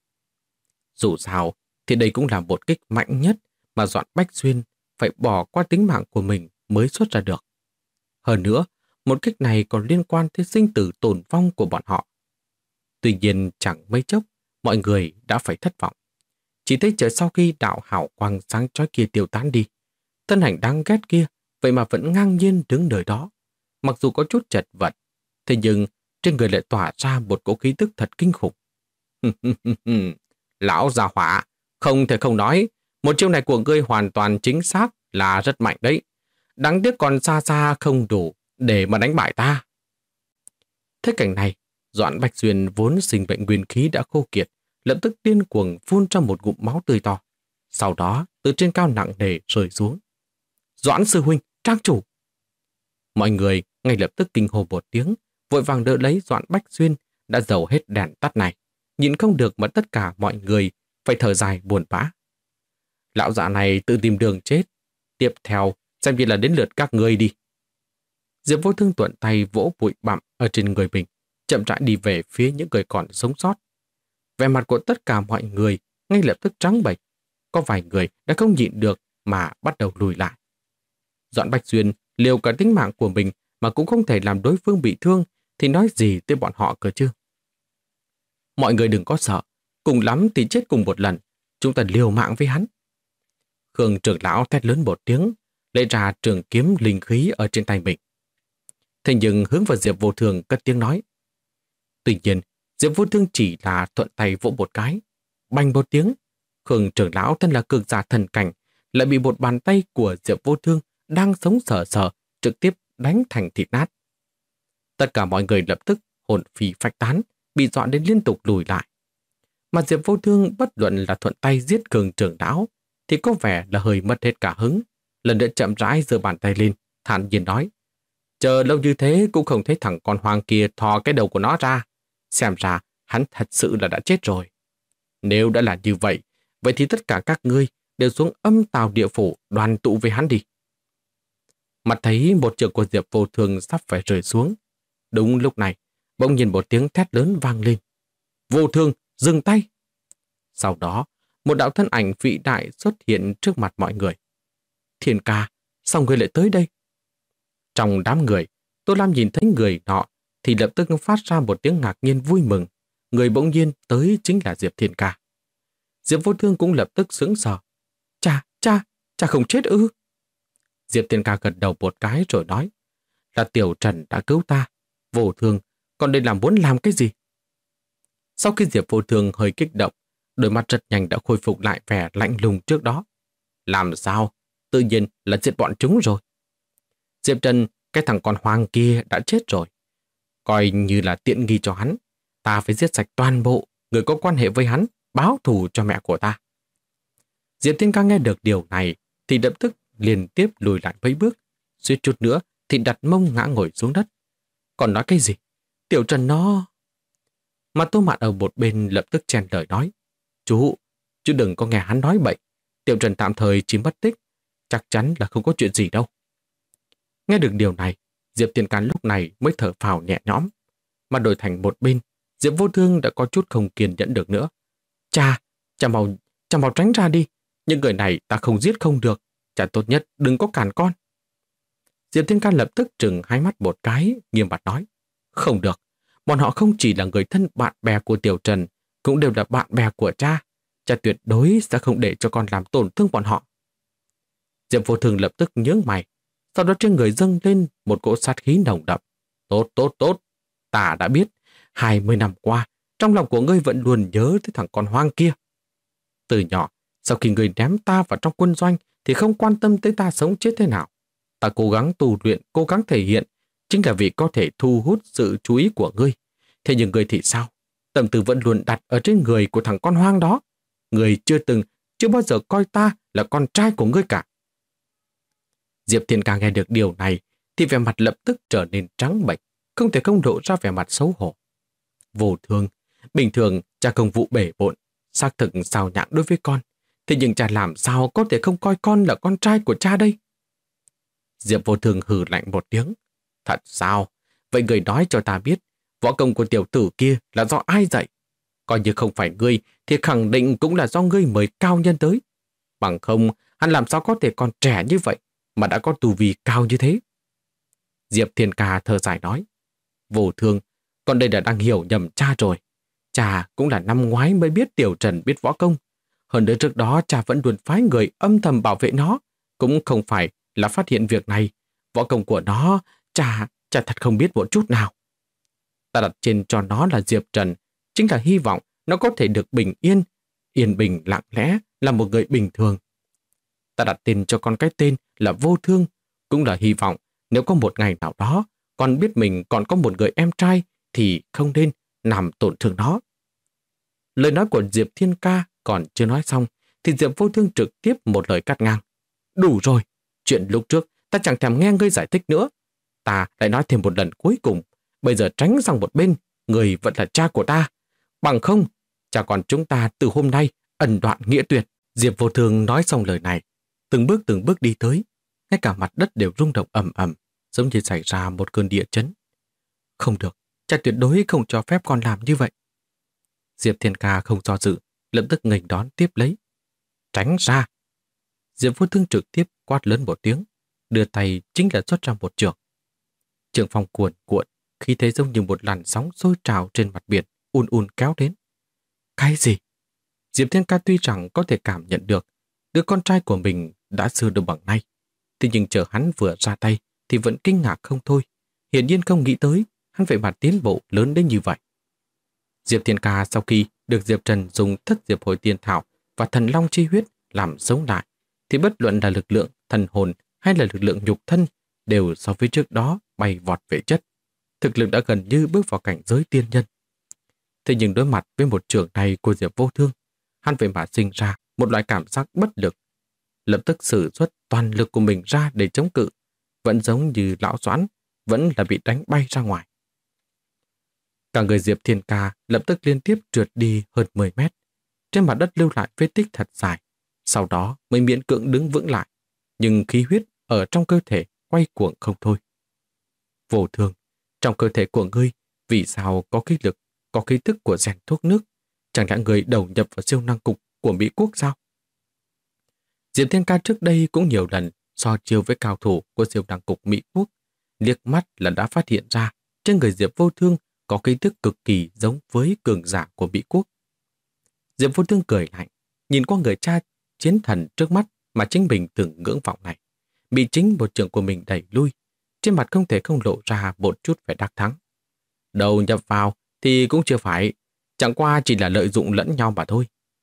[SPEAKER 1] Dù sao, thì đây cũng là một kích mạnh nhất mà Doãn Bách Xuyên phải bỏ qua tính mạng của mình mới xuất ra được. Hơn nữa, một kích này còn liên quan tới sinh tử tồn vong của bọn họ. Tuy nhiên chẳng mấy chốc, mọi người đã phải thất vọng. Chỉ thấy chờ sau khi đạo hào quang sáng chói kia tiêu tán đi, thân ảnh đáng ghét kia vậy mà vẫn ngang nhiên đứng nơi đó. Mặc dù có chút chật vật, thế nhưng trên người lại tỏa ra một cỗ khí tức thật kinh khủng. Lão già hỏa, không thể không nói, một chiêu này của ngươi hoàn toàn chính xác là rất mạnh đấy. Đáng tiếc còn xa xa không đủ để mà đánh bại ta. Thế cảnh này, Doãn Bách Xuyên vốn sinh bệnh nguyên khí đã khô kiệt, lập tức điên cuồng phun ra một ngụm máu tươi to. Sau đó, từ trên cao nặng nề rơi xuống. Doãn sư huynh, trang chủ! Mọi người ngay lập tức kinh hô một tiếng, vội vàng đỡ lấy Doãn Bách Xuyên đã dầu hết đèn tắt này. Nhìn không được mà tất cả mọi người phải thở dài buồn bã. Lão già này tự tìm đường chết. Tiếp theo, xem như là đến lượt các ngươi đi. Diệp Vô Thương thuận tay vỗ bụi bặm ở trên người mình, chậm rãi đi về phía những người còn sống sót. Vẻ mặt của tất cả mọi người ngay lập tức trắng bệch. Có vài người đã không nhịn được mà bắt đầu lùi lại. Doãn Bách Xuyên liều cả tính mạng của mình mà cũng không thể làm đối phương bị thương, thì nói gì tới bọn họ cơ chứ? Mọi người đừng có sợ, cùng lắm thì chết cùng một lần, chúng ta liều mạng với hắn. Khương trưởng lão thét lớn một tiếng, lấy ra trường kiếm linh khí ở trên tay mình. Thế nhưng hướng vào Diệp Vô Thương cất tiếng nói. Tuy nhiên, Diệp Vô Thương chỉ là thuận tay vỗ một cái. Bành một tiếng, Khương trưởng lão thân là cường giả thần cảnh, lại bị một bàn tay của Diệp Vô Thương đang sống sờ sờ trực tiếp đánh thành thịt nát. Tất cả mọi người lập tức hồn phi phách tán, bị dọa đến liên tục lùi lại. Mà Diệp Vô Thương bất luận là thuận tay giết Khương trưởng lão thì có vẻ là hơi mất hết cả hứng. Lần nữa chậm rãi giơ bàn tay lên, thản nhiên nói: chờ lâu như thế cũng không thấy thằng con hoang kia thò cái đầu của nó ra. Xem ra hắn thật sự là đã chết rồi. Nếu đã là như vậy, vậy thì tất cả các ngươi đều xuống âm tào địa phủ đoàn tụ với hắn đi. Mặt thấy một trường của Diệp Vô Thương sắp phải rơi xuống. Đúng lúc này, bỗng nhiên một tiếng thét lớn vang lên. Vô Thương, dừng tay! Sau đó, một đạo thân ảnh vĩ đại xuất hiện trước mặt mọi người. Thiên ca, sao người lại tới đây? Trong đám người, Tô Lam nhìn thấy người nọ thì lập tức phát ra một tiếng ngạc nhiên vui mừng. Người bỗng nhiên tới chính là Diệp Thiên ca. Diệp Vô Thương cũng lập tức sững sờ. Cha không chết ư? Diệp Thiên Ca gật đầu một cái rồi nói, là Tiểu Trần đã cứu ta. Vô Thương, còn đây là muốn làm cái gì? Sau khi Diệp Vô Thương hơi kích động, đôi mắt rất nhanh đã khôi phục lại vẻ lạnh lùng trước đó. Làm sao? Tự nhiên là giết bọn chúng rồi. Diệp Trần, cái thằng con hoang kia đã chết rồi. Coi như là tiện nghi cho hắn. Ta phải giết sạch toàn bộ người có quan hệ với hắn, báo thù cho mẹ của ta. Diệp Thiên Ca nghe được điều này thì lập tức liên tiếp lùi lại mấy bước, suýt chút nữa thì đặt mông ngã ngồi xuống đất. Còn nói cái gì? Tiểu Trần nó... Mà Tô Mạn ở một bên lập tức chen lời nói, chú đừng có nghe hắn nói bậy. Tiểu Trần tạm thời chỉ mất tích, chắc chắn là không có chuyện gì đâu. Nghe được điều này, Diệp Thiên Can lúc này mới thở phào nhẹ nhõm. Mà đổi thành một bên, Diệp Vô Thương đã có chút không kiên nhẫn được nữa. Cha mau tránh ra đi. Những người này ta không giết không được. Cha tốt nhất đừng có cản con. Diệp Thiên Can lập tức trừng hai mắt một cái, nghiêm mặt nói. Không được. Bọn họ không chỉ là người thân bạn bè của Tiểu Trần, cũng đều là bạn bè của cha. Cha tuyệt đối sẽ không để cho con làm tổn thương bọn họ. Diệp Vô Thương lập tức nhướng mày, sau đó trên người dâng lên một cỗ sát khí nồng đậm. Tốt. Ta đã biết, 20 năm qua, trong lòng của ngươi vẫn luôn nhớ tới thằng con hoang kia. Từ nhỏ, sau khi ngươi ném ta vào trong quân doanh thì không quan tâm tới ta sống chết thế nào. Ta cố gắng tu luyện, cố gắng thể hiện, chính là vì có thể thu hút sự chú ý của ngươi. Thế nhưng ngươi thì sao? Tâm tư vẫn luôn đặt ở trên người của thằng con hoang đó. Ngươi chưa bao giờ coi ta là con trai của ngươi cả. Diệp Thiên Ca nghe được điều này thì vẻ mặt lập tức trở nên trắng bệch, không thể không lộ ra vẻ mặt xấu hổ. Vô Thương, bình thường cha công vụ bể bộn, xác thực xào nhãng đối với con. Thế nhưng cha làm sao có thể không coi con là con trai của cha đây? Diệp Vô Thương hừ lạnh một tiếng. Thật sao? Vậy người nói cho ta biết, võ công của tiểu tử kia là do ai dạy? Coi như không phải ngươi thì khẳng định cũng là do ngươi mời cao nhân tới. Bằng không, hắn làm sao có thể còn trẻ như vậy mà đã có tu vi cao như thế? Diệp Thiên Ca thở dài nói. Vô Thương, con đây đã đang hiểu nhầm cha rồi. Cha cũng là năm ngoái mới biết Tiểu Trần biết võ công. Hơn nữa trước đó cha vẫn luôn phái người âm thầm bảo vệ nó. Cũng không phải là phát hiện việc này. Võ công của nó, cha thật không biết một chút nào. Ta đặt trên cho nó là Diệp Trần, chính là hy vọng nó có thể được bình yên, yên bình lặng lẽ là một người bình thường. Ta đặt tên cho con cái tên là Vô Thương, cũng là hy vọng nếu có một ngày nào đó con biết mình còn có một người em trai thì không nên làm tổn thương nó. Lời nói của Diệp Thiên Ca còn chưa nói xong thì Diệp Vô Thương trực tiếp một lời cắt ngang. Đủ rồi, chuyện lúc trước ta chẳng thèm nghe ngươi giải thích nữa. Ta lại nói thêm một lần cuối cùng, bây giờ tránh sang một bên, người vẫn là cha của ta. Bằng không, cha con chúng ta từ hôm nay ẩn đoạn nghĩa tuyệt. Diệp Vô Thương nói xong lời này, từng bước đi tới, ngay cả mặt đất đều rung động ầm ầm, giống như xảy ra một cơn địa chấn. Không được, cha tuyệt đối không cho phép con làm như vậy. Diệp Thiên Ca không do dự, lập tức nghênh đón tiếp lấy. Tránh ra! Diệp Vô Thương trực tiếp quát lớn một tiếng, đưa tay chính là xuất ra một chưởng. Chưởng phong cuồn cuộn, khi thấy giống như một làn sóng sôi trào trên mặt biển, ùn kéo đến. Cái gì? Diệp Thiên Ca tuy rằng có thể cảm nhận được đứa con trai của mình đã xưa được bằng nay, thế nhưng chờ hắn vừa ra tay thì vẫn kinh ngạc không thôi. Hiển nhiên không nghĩ tới hắn vậy mà tiến bộ lớn đến như vậy. Diệp Thiên Ca sau khi được Diệp Trần dùng thất diệp hồi tiên thảo và thần long chi huyết làm sống lại, thì bất luận là lực lượng thần hồn hay là lực lượng nhục thân đều so với trước đó bay vọt về chất. Thực lực đã gần như bước vào cảnh giới tiên nhân. Thế nhưng đối mặt với một trường này của Diệp Vô Thương, hắn vậy mà sinh ra một loại cảm giác bất lực. Lập tức sử xuất toàn lực của mình ra để chống cự, vẫn giống như lão Doãn, vẫn là bị đánh bay ra ngoài. Cả người Diệp Thiên Ca lập tức liên tiếp trượt đi hơn 10 mét. Trên mặt đất lưu lại vết tích thật dài, sau đó mới miễn cưỡng đứng vững lại, nhưng khí huyết ở trong cơ thể quay cuồng không thôi. Vô Thương, trong cơ thể của ngươi vì sao có khí lực, có khí tức của rèn thuốc nước? Chẳng lẽ người đầu nhập vào siêu năng cục của Mỹ Quốc sao? Diệp Thiên Ca trước đây cũng nhiều lần so chiêu với cao thủ của siêu năng cục Mỹ Quốc, liếc mắt là đã phát hiện ra trên người Diệp Vô Thương có khí tức cực kỳ giống với cường giả của Mỹ Quốc. Diệp Vô Thương cười lạnh, nhìn qua người cha chiến thần trước mắt mà chính mình từng ngưỡng vọng này. bị chính một trưởng của mình đẩy lui, trên mặt không thể không lộ ra một chút vẻ đắc thắng. Đầu nhập vào thì cũng chưa phải, chẳng qua chỉ là lợi dụng lẫn nhau mà thôi.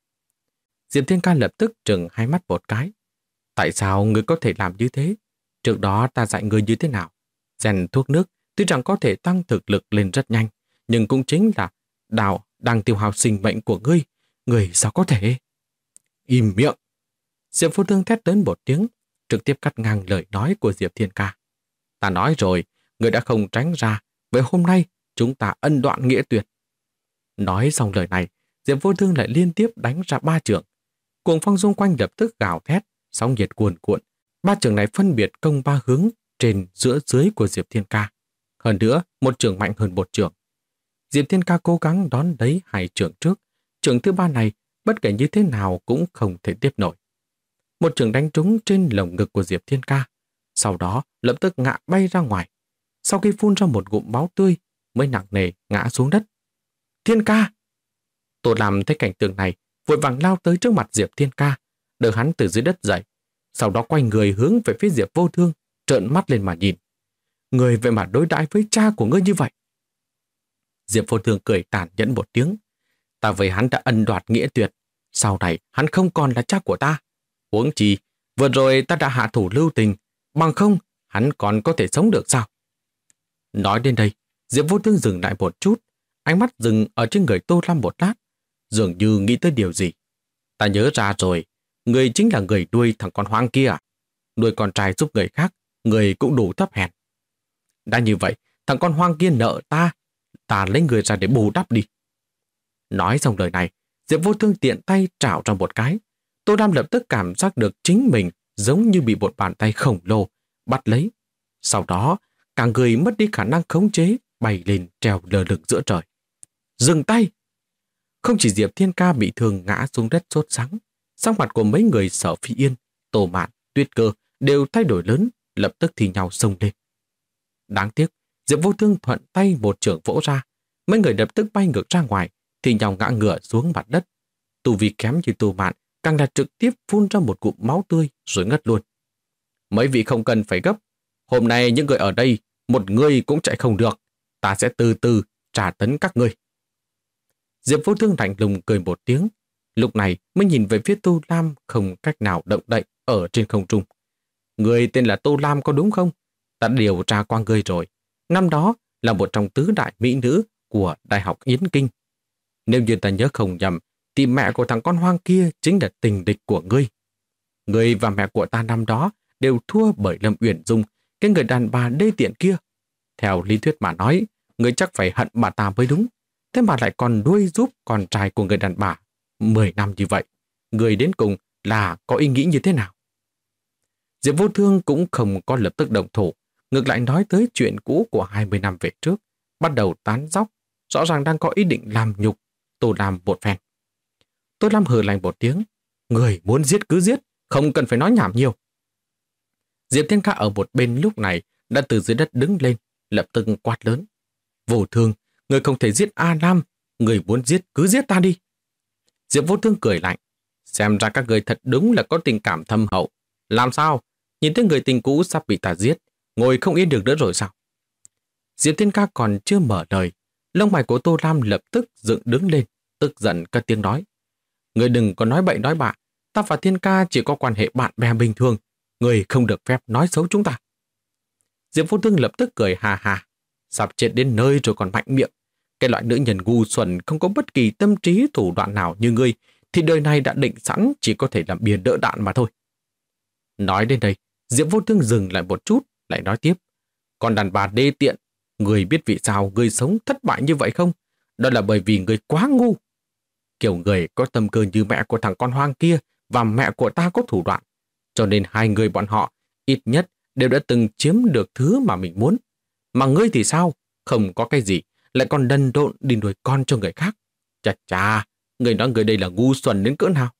[SPEAKER 1] Diệp Thiên Ca lập tức trừng hai mắt một cái. Tại sao người có thể làm như thế? Trước đó ta dạy người như thế nào? Rèn thuốc nước tuy rằng có thể tăng thực lực lên rất nhanh, nhưng cũng chính là đạo đang tiêu hao sinh mệnh của ngươi. Người sao có thể? Im miệng! Diệp Vô Thương thét lớn một tiếng, trực tiếp cắt ngang lời nói của Diệp Thiên Ca. Ta nói rồi, người đã không tránh ra, vậy hôm nay chúng ta ân đoạn nghĩa tuyệt. Nói xong lời này, Diệp Vô Thương lại liên tiếp đánh ra 3 chưởng. Cuồng phong xung quanh lập tức gào thét, sóng nhiệt cuồn cuộn. 3 chưởng này phân biệt công 3 hướng trên giữa dưới của Diệp Thiên Ca. Hơn nữa, một chưởng mạnh hơn một chưởng. Diệp Thiên Ca cố gắng đón lấy 2 chưởng trước. Chưởng thứ 3 này, bất kể như thế nào cũng không thể tiếp nổi. Một chưởng đánh trúng trên lồng ngực của Diệp Thiên Ca. Sau đó lập tức ngã bay ra ngoài. Sau khi phun ra một ngụm máu tươi, mới nặng nề ngã xuống đất. Thiên Ca! Tô Lam thấy cảnh tượng này, vội vàng lao tới trước mặt Diệp Thiên Ca, đỡ hắn từ dưới đất dậy. Sau đó quay người hướng về phía Diệp Vô Thương, trợn mắt lên mà nhìn. Người vậy mà đối đãi với cha của ngươi như vậy. Diệp Vô Thương cười tàn nhẫn một tiếng. Ta với hắn đã ân đoạt nghĩa tuyệt. Sau này hắn không còn là cha của ta. Huống chi, vừa rồi ta đã hạ thủ lưu tình. Bằng không, hắn còn có thể sống được sao? Nói đến đây, Diệp Vô Thương dừng lại một chút, ánh mắt dừng ở trên người Tô Lam một lát, dường như nghĩ tới điều gì. Ta nhớ ra rồi, người chính là người nuôi thằng con hoang kia. Nuôi con trai giúp người khác, người cũng đủ thấp hèn. Đã như vậy, thằng con hoang kia nợ ta, ta lấy người ra để bù đắp đi. Nói xong lời này, Diệp Vô Thương tiện tay trảo ra một cái. Tô Lam lập tức cảm giác được chính mình giống như bị một bàn tay khổng lồ bắt lấy. Sau đó, cả người mất đi khả năng khống chế, bay lên treo lơ lửng giữa trời. Dừng tay! Không chỉ Diệp Thiên Ca bị thương ngã xuống đất sốt sắng, sắc mặt của mấy người Sở Phi Yên, Tô Mạn, Tuyết Cơ đều thay đổi lớn, lập tức thì nhau xông lên. Đáng tiếc, Diệp Vô Thương thuận tay một chưởng vỗ ra, mấy người lập tức bay ngược ra ngoài, thì nhau ngã ngửa xuống mặt đất. Tu vi kém như Tô Mạn càng là trực tiếp phun ra một cụm máu tươi rồi ngất luôn. Mấy vị không cần phải gấp, hôm nay những người ở đây, một người cũng chạy không được, ta sẽ từ từ trả tấn các ngươi. Diệp Vô Thương lạnh lùng cười một tiếng, lúc này mới nhìn về phía Tô Lam không cách nào động đậy ở trên không trung. Người tên là Tô Lam có đúng không? Ta đã điều tra qua ngươi rồi. Năm đó là một trong tứ đại mỹ nữ của Đại học Yến Kinh. Nếu như ta nhớ không nhầm, thì mẹ của thằng con hoang kia chính là tình địch của ngươi. Ngươi và mẹ của ta năm đó đều thua bởi Lâm Uyển Dung, cái người đàn bà đê tiện kia. Theo lý thuyết mà nói, ngươi chắc phải hận bà ta mới đúng. Thế mà lại còn nuôi giúp con trai của người đàn bà 10 năm như vậy. Ngươi đến cùng là có ý nghĩ như thế nào? Diệp Vô Thương cũng không có lập tức động thủ, ngược lại nói tới chuyện cũ của 20 năm về trước, bắt đầu tán dóc, rõ ràng đang có ý định làm nhục Tô Lam một phen. Tô Lam hừ lạnh một tiếng, người muốn giết cứ giết, không cần phải nói nhảm nhiều. Diệp Thiên Ca ở một bên lúc này đã từ dưới đất đứng lên, lập tức quát lớn. Vô Thương, người không thể giết A Lam, người muốn giết cứ giết ta đi. Diệp Vô Thương cười lạnh, xem ra các người thật đúng là có tình cảm thâm hậu. Làm sao? Nhìn thấy người tình cũ sắp bị ta giết, ngồi không yên được nữa rồi sao? Diệp Thiên Ca còn chưa mở lời, lông mày của Tô Lam lập tức dựng đứng lên, tức giận cất tiếng nói. Người đừng có nói bậy nói bạ, ta và Thiên Ca chỉ có quan hệ bạn bè bình thường, người không được phép nói xấu chúng ta. Diệp Vô Thương lập tức cười hà hà, sắp chết đến nơi rồi còn mạnh miệng. Cái loại nữ nhân ngu xuẩn không có bất kỳ tâm trí thủ đoạn nào như ngươi, thì đời này đã định sẵn chỉ có thể làm bia đỡ đạn mà thôi. Nói đến đây, Diệp Vô Thương dừng lại một chút, lại nói tiếp. Còn đàn bà đê tiện, người biết vì sao người sống thất bại như vậy không? Đó là bởi vì người quá ngu. Kiểu người có tâm cơ như mẹ của thằng con hoang kia và mẹ của ta có thủ đoạn. Cho nên hai người bọn họ ít nhất đều đã từng chiếm được thứ mà mình muốn. Mà ngươi thì sao? Không có cái gì, lại còn đần độn đi nuôi con cho người khác. Chà chà, người nói người đây là ngu xuẩn đến cỡ nào?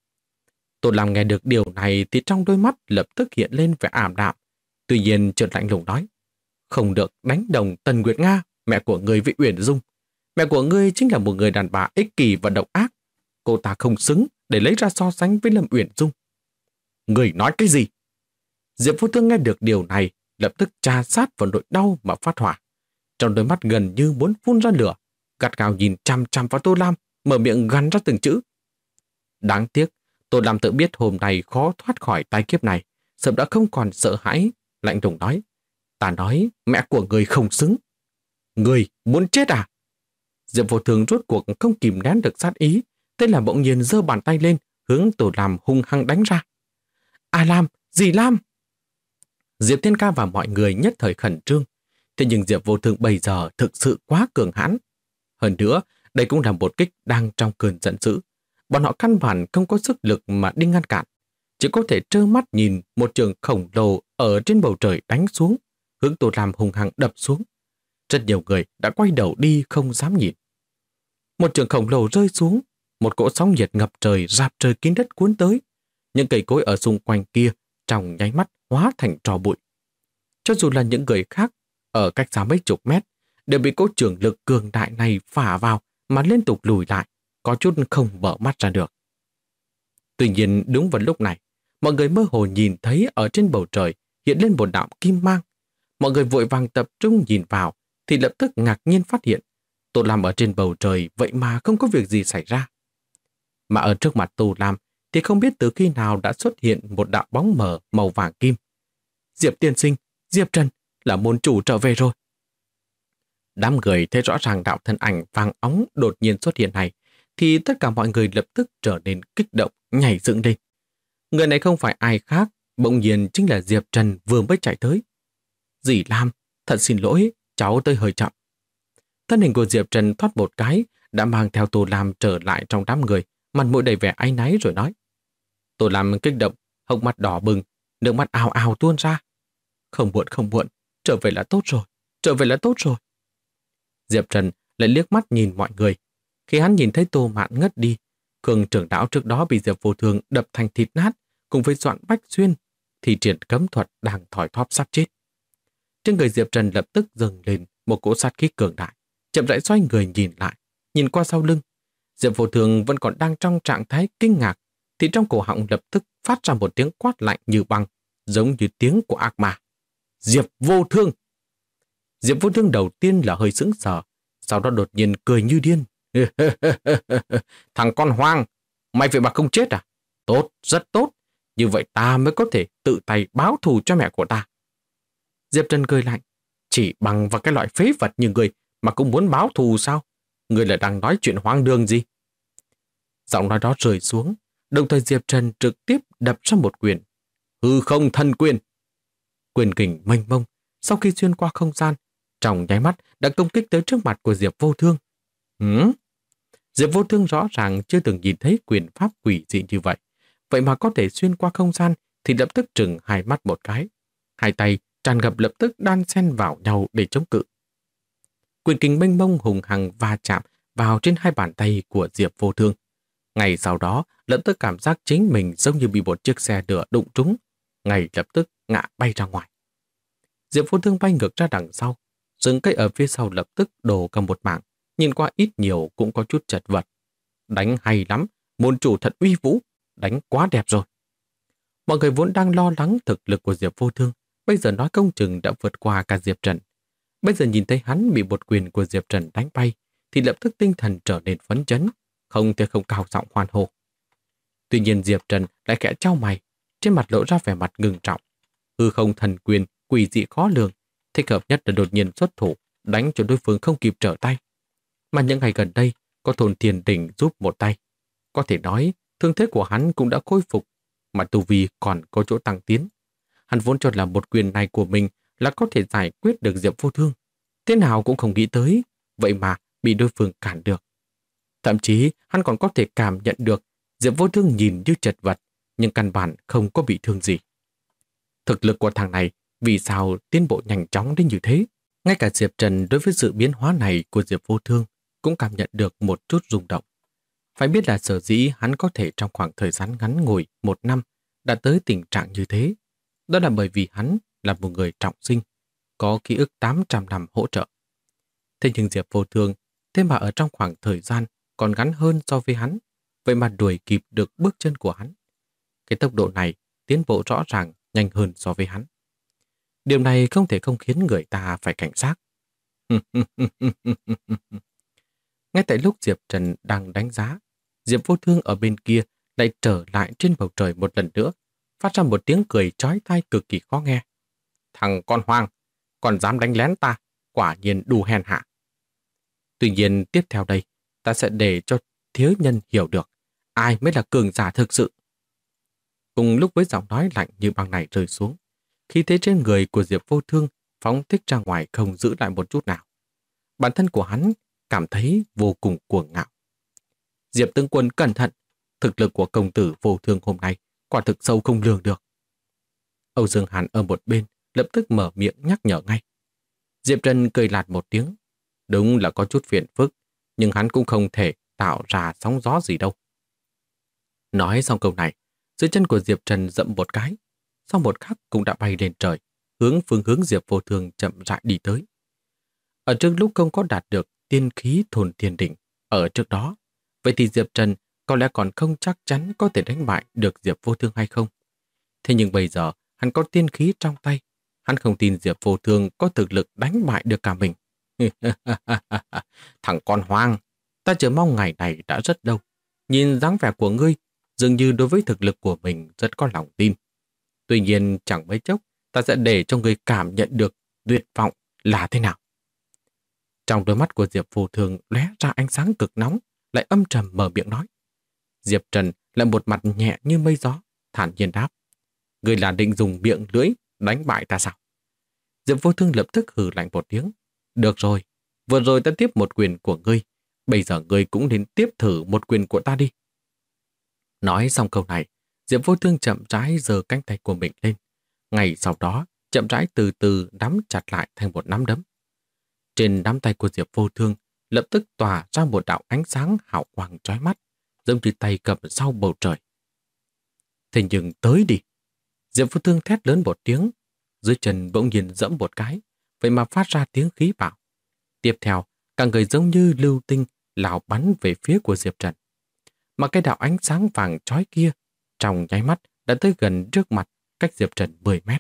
[SPEAKER 1] Tô Lam nghe được điều này thì trong đôi mắt lập tức hiện lên vẻ ảm đạm. Tuy nhiên chợt lạnh lùng nói, không được đánh đồng Tần Nguyệt Nga, mẹ của ngươi với Uyển Dung. Mẹ của ngươi chính là một người đàn bà ích kỷ và độc ác. Cô ta không xứng để lấy ra so sánh với Lâm Uyển Dung. Ngươi nói cái gì? Diệp Vô Thương nghe được điều này, lập tức tra sát vào nỗi đau mà phát hỏa. Trong đôi mắt gần như muốn phun ra lửa, gắt gao nhìn chằm chằm vào Tô Lam, mở miệng gằn ra từng chữ. Đáng tiếc, Tô Lam tự biết hôm nay khó thoát khỏi tai kiếp này, sớm đã không còn sợ hãi, lạnh lùng nói. Ta nói mẹ của người không xứng. Người muốn chết à? Diệp Vô Thương rốt cuộc không kìm nén được sát ý, thế là bỗng nhiên giơ bàn tay lên, hướng Tô Lam hung hăng đánh ra. À Lam, gì Lam? Diệp Thiên Ca và mọi người nhất thời khẩn trương. Thế nhưng Diệp Vô Thương bây giờ thực sự quá cường hãn. Hơn nữa, đây cũng là một kích đang trong cơn giận dữ. Bọn họ căn bản không có sức lực mà đi ngăn cản. Chỉ có thể trơ mắt nhìn một trường khổng lồ ở trên bầu trời đánh xuống, hướng Tô Lam hung hăng đập xuống. Rất nhiều người đã quay đầu đi không dám nhìn. Một trường khổng lồ rơi xuống, một cỗ sóng nhiệt ngập trời rạp trời kín đất cuốn tới. Những cây cối ở xung quanh kia trong nháy mắt hóa thành tro bụi. Cho dù là những người khác ở cách xa mấy chục mét đều bị cỗ trường lực cường đại này phả vào mà liên tục lùi lại, có chút không mở mắt ra được. Tuy nhiên đúng vào lúc này, mọi người mơ hồ nhìn thấy ở trên bầu trời hiện lên một đạo kim mang. Mọi người vội vàng tập trung nhìn vào thì lập tức ngạc nhiên phát hiện Tô Lam ở trên bầu trời vậy mà không có việc gì xảy ra. Mà ở trước mặt Tô Lam thì không biết từ khi nào đã xuất hiện một đạo bóng mờ màu vàng kim. Diệp tiên sinh, Diệp Trần là môn chủ trở về rồi. Đám người thấy rõ ràng đạo thân ảnh vàng óng đột nhiên xuất hiện này thì tất cả mọi người lập tức trở nên kích động, nhảy dựng lên. Người này không phải ai khác, bỗng nhiên chính là Diệp Trần vừa mới chạy tới. Dì Lam, thật xin lỗi, cháu tới hơi chậm. Thân hình của Diệp Trần thoát một cái, đã mang theo Tô Lam trở lại trong đám người, mặt mũi đầy vẻ áy náy rồi nói. Tô Lam kích động, hốc mắt đỏ bừng, nước mắt ào ào tuôn ra. Không muộn, trở về là tốt rồi, trở về là tốt rồi. Diệp Trần lại liếc mắt nhìn mọi người. Khi hắn nhìn thấy Tô Mạn ngất đi, Khương trưởng lão trước đó bị Diệp Vô Thương đập thành thịt nát, cùng với Doãn Bách Xuyên, thì triển cấm thuật đang thỏi thóp sắp chết. Trên người Diệp Trần lập tức dâng lên một cỗ sát khí cường đại, chậm rãi xoay người nhìn lại, nhìn qua sau lưng. Diệp Vô Thương vẫn còn đang trong trạng thái kinh ngạc, thì trong cổ họng lập tức phát ra một tiếng quát lạnh như băng, giống như tiếng của ác ma. Diệp Vô Thương! Diệp Vô Thương đầu tiên là hơi sững sờ, sau đó đột nhiên cười như điên. Thằng con hoang, mày vậy mà không chết à? Tốt, rất tốt. Như vậy ta mới có thể tự tay báo thù cho mẹ của ta. Diệp Trần cười lạnh. Chỉ bằng vào cái loại phế vật như người mà cũng muốn báo thù sao? Người là đang nói chuyện hoang đường gì? Giọng nói đó rơi xuống, đồng thời Diệp Trần trực tiếp đập ra một quyền. Hư không thần quyền. Quyền kình mênh mông, sau khi xuyên qua không gian, trong nháy mắt đã công kích tới trước mặt của Diệp Vô Thương. Diệp Vô Thương rõ ràng chưa từng nhìn thấy quyền pháp quỷ dị như vậy. Vậy mà có thể xuyên qua không gian thì lập tức trừng hai mắt một cái. Hai tay tràn ngập lập tức đan xen vào nhau để chống cự. Quyền kình mênh mông hùng hằng va chạm vào trên hai bàn tay của Diệp Vô Thương. Ngay sau đó, lập tức cảm giác chính mình giống như bị một chiếc xe lửa đụng trúng, ngay lập tức ngã bay ra ngoài. Diệp Vô Thương bay ngược ra đằng sau, rừng cây ở phía sau lập tức đổ cả một mảng, nhìn qua ít nhiều cũng có chút chật vật. Đánh hay lắm, môn chủ thật uy vũ, đánh quá đẹp rồi. Mọi người vốn đang lo lắng thực lực của Diệp Vô Thương, bây giờ nói công chừng đã vượt qua cả Diệp Trần. Bây giờ nhìn thấy hắn bị một quyền của Diệp Trần đánh bay, thì lập tức tinh thần trở nên phấn chấn, không thể không cao giọng hoan hô. Tuy nhiên Diệp Trần lại khẽ chau mày, trên mặt lộ ra vẻ mặt ngưng trọng. Hư không thần quyền, quỷ dị khó lường, thích hợp nhất là đột nhiên xuất thủ, đánh cho đối phương không kịp trở tay. Mà những ngày gần đây, có Thôn Thiên Đỉnh giúp một tay. Có thể nói, thương thế của hắn cũng đã khôi phục, mà tu vi còn có chỗ tăng tiến. Hắn vốn cho là một quyền này của mình là có thể giải quyết được Diệp Vô Thương. Thế nào cũng không nghĩ tới, vậy mà bị đối phương cản được. Thậm chí, hắn còn có thể cảm nhận được Diệp Vô Thương nhìn như chật vật, nhưng căn bản không có bị thương gì. Thực lực của thằng này vì sao tiến bộ nhanh chóng đến như thế? Ngay cả Diệp Trần đối với sự biến hóa này của Diệp Vô Thương cũng cảm nhận được một chút rung động. Phải biết là sở dĩ hắn có thể trong khoảng thời gian ngắn ngủi 1 năm đã tới tình trạng như thế. Đó là bởi vì hắn là một người trọng sinh, có ký ức 800 năm hỗ trợ. Thế nhưng Diệp Vô Thương, thế mà ở trong khoảng thời gian còn ngắn hơn so với hắn, vậy mà đuổi kịp được bước chân của hắn. Cái tốc độ này tiến bộ rõ ràng nhanh hơn so với hắn. Điều này không thể không khiến người ta phải cảnh giác. Ngay tại lúc Diệp Trần đang đánh giá, Diệp Vô Thương ở bên kia lại trở lại trên bầu trời một lần nữa, phát ra một tiếng cười chói tai cực kỳ khó nghe. Thằng con hoang, còn dám đánh lén ta, quả nhiên đủ hèn hạ. Tuy nhiên tiếp theo đây, ta sẽ để cho thiếu nhân hiểu được ai mới là cường giả thực sự. Cùng lúc với giọng nói lạnh như băng này rơi xuống, khí thế trên người của Diệp Vô Thương phóng thích ra ngoài không giữ lại một chút nào. Bản thân của hắn cảm thấy vô cùng cuồng ngạo. Diệp tướng quân cẩn thận, thực lực của công tử Vô Thương hôm nay quả thực sâu không lường được. Âu Dương Hàn ở một bên lập tức mở miệng nhắc nhở ngay. Diệp Trần cười lạt một tiếng. Đúng là có chút phiền phức, nhưng hắn cũng không thể tạo ra sóng gió gì đâu. Nói xong câu này, dưới chân của Diệp Trần dậm một cái, sau một khắc cũng đã bay lên trời, hướng phương hướng Diệp Vô Thương chậm rãi đi tới. Ở trước lúc không có đạt được tiên khí thôn thiên đỉnh ở trước đó, vậy thì Diệp Trần có lẽ còn không chắc chắn có thể đánh bại được Diệp Vô Thương hay không. Thế nhưng bây giờ, hắn có tiên khí trong tay, hắn không tin Diệp Vô Thương có thực lực đánh bại được cả mình. Thằng con hoang, ta chờ mong ngày này đã rất lâu. Nhìn dáng vẻ của ngươi, dường như đối với thực lực của mình rất có lòng tin. Tuy nhiên chẳng mấy chốc, ta sẽ để cho ngươi cảm nhận được tuyệt vọng là thế nào. Trong đôi mắt của Diệp Vô Thương lóe ra ánh sáng cực nóng, lại âm trầm mở miệng nói. Diệp Trần lại một mặt nhẹ như mây gió, thản nhiên đáp. Ngươi là định dùng miệng lưỡi đánh bại ta sao? Diệp Vô Thương lập tức hừ lạnh một tiếng. Được rồi, vừa rồi ta tiếp một quyền của ngươi, bây giờ ngươi cũng đến tiếp thử một quyền của ta đi. Nói xong câu này, Diệp Vô Thương chậm rãi giơ cánh tay của mình lên. Ngay sau đó, chậm rãi từ từ nắm chặt lại thành một nắm đấm. Trên nắm tay của Diệp Vô Thương lập tức tỏa ra một đạo ánh sáng hào quang chói mắt, giống như tay cầm sau bầu trời. Thế nhưng tới đi! Diệp Vô Thương thét lớn một tiếng, dưới chân bỗng nhiên dẫm một cái, vậy mà phát ra tiếng khí bạo. Tiếp theo, cả người giống như lưu tinh lao bắn về phía của Diệp Trần. Mà cái đạo ánh sáng vàng chói kia, trong nháy mắt đã tới gần trước mặt, cách Diệp Trần 10 mét.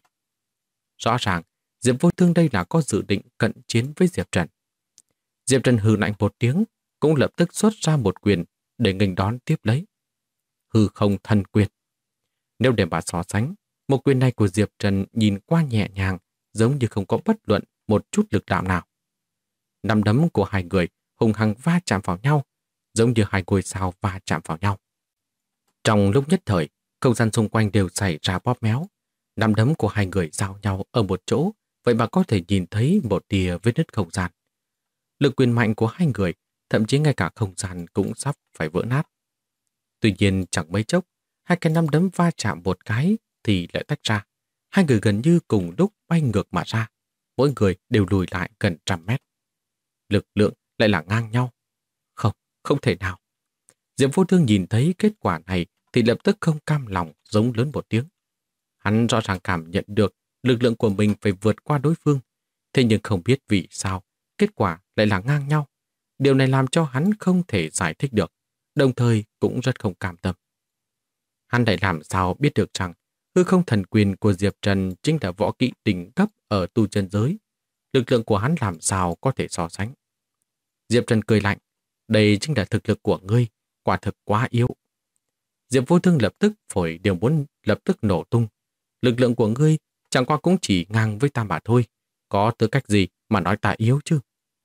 [SPEAKER 1] Rõ ràng, Diệp Vô Thương đây là có dự định cận chiến với Diệp Trần. Diệp Trần hừ lạnh một tiếng, cũng lập tức xuất ra một quyền để nghênh đón tiếp lấy. Hư không thần quyền. Nếu để mà so sánh, một quyền này của Diệp Trần nhìn qua nhẹ nhàng, giống như không có bất luận một chút lực đạo nào. Nắm đấm của hai người hùng hăng va chạm vào nhau, giống như hai ngôi sao va chạm vào nhau. Trong lúc nhất thời, không gian xung quanh đều xảy ra bóp méo. Nắm đấm của hai người giao nhau ở một chỗ, vậy mà có thể nhìn thấy một tia vết nứt không gian. Lực quyền mạnh của hai người, thậm chí ngay cả không gian cũng sắp phải vỡ nát. Tuy nhiên chẳng mấy chốc, hai cái nắm đấm va chạm một cái thì lại tách ra. Hai người gần như cùng lúc bay ngược mà ra, mỗi người đều lùi lại gần 100 mét. Lực lượng lại là ngang nhau. Không, không thể nào. Diệp Vô Thương nhìn thấy kết quả này thì lập tức không cam lòng giống lớn một tiếng. Hắn rõ ràng cảm nhận được lực lượng của mình phải vượt qua đối phương, thế nhưng không biết vì sao kết quả lại là ngang nhau. Điều này làm cho hắn không thể giải thích được, đồng thời cũng rất không cam tâm. Hắn lại làm sao biết được rằng hư không thần quyền của Diệp Trần chính là võ kỹ đỉnh cấp ở tu chân giới. Lực lượng của hắn làm sao có thể so sánh. Diệp Trần cười lạnh, đây chính là thực lực của ngươi, quả thực quá yếu. Diệp Vô Thương lập tức phổi đều muốn lập tức nổ tung. Lực lượng của ngươi chẳng qua cũng chỉ ngang với ta mà thôi, có tư cách gì mà nói ta yếu chứ?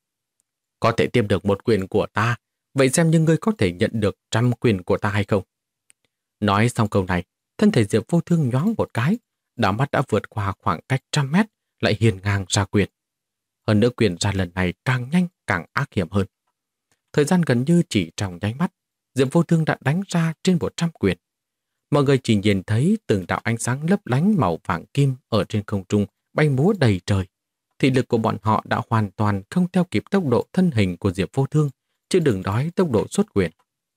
[SPEAKER 1] Có thể tiếp được một quyền của ta, vậy xem như ngươi có thể nhận được 100 quyền của ta hay không? Nói xong câu này, thân thể Diệp Vô Thương nhoáng một cái, đảo mắt đã vượt qua khoảng cách 100 mét, lại hiền ngang ra quyền. Hơn nữa quyền ra lần này càng nhanh càng ác hiểm hơn. Thời gian gần như chỉ trong nháy mắt, Diệp Vô Thương đã đánh ra trên 100 quyền. Mọi người chỉ nhìn thấy từng đạo ánh sáng lấp lánh màu vàng kim ở trên không trung bay múa đầy trời. Thị lực của bọn họ đã hoàn toàn không theo kịp tốc độ thân hình của Diệp Vô Thương, chứ đừng nói tốc độ xuất quyền.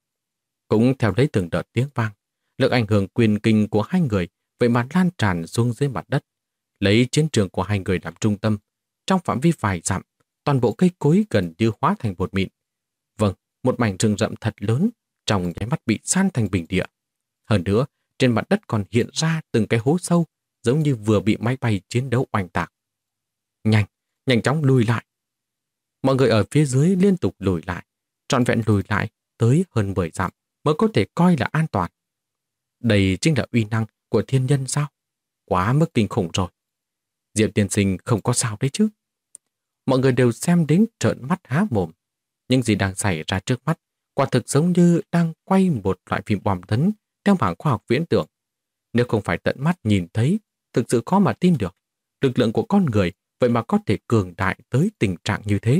[SPEAKER 1] Cũng theo lấy từng đợt tiếng vang, lực ảnh hưởng quyền kinh của hai người vậy mà lan tràn xuống dưới mặt đất, lấy chiến trường của hai người làm trung tâm. Trong phạm vi vài dặm, toàn bộ cây cối gần như hóa thành bột mịn. Vâng, một mảnh rừng rậm thật lớn, trong nháy mắt bị san thành bình địa. Hơn nữa, trên mặt đất còn hiện ra từng cái hố sâu, giống như vừa bị máy bay chiến đấu oanh tạc. Nhanh, nhanh chóng lùi lại. Mọi người ở phía dưới liên tục lùi lại, trọn vẹn lùi lại tới hơn 10 dặm mới có thể coi là an toàn. Đây chính là uy năng của thiên nhân sao? Quá mức kinh khủng rồi. Diệp tiên sinh không có sao đấy chứ. Mọi người đều xem đến trợn mắt há mồm. Những gì đang xảy ra trước mắt quả thực giống như đang quay một loại phim bom tấn theo mảng khoa học viễn tưởng. Nếu không phải tận mắt nhìn thấy, thực sự khó mà tin được. Lực lượng của con người vậy mà có thể cường đại tới tình trạng như thế.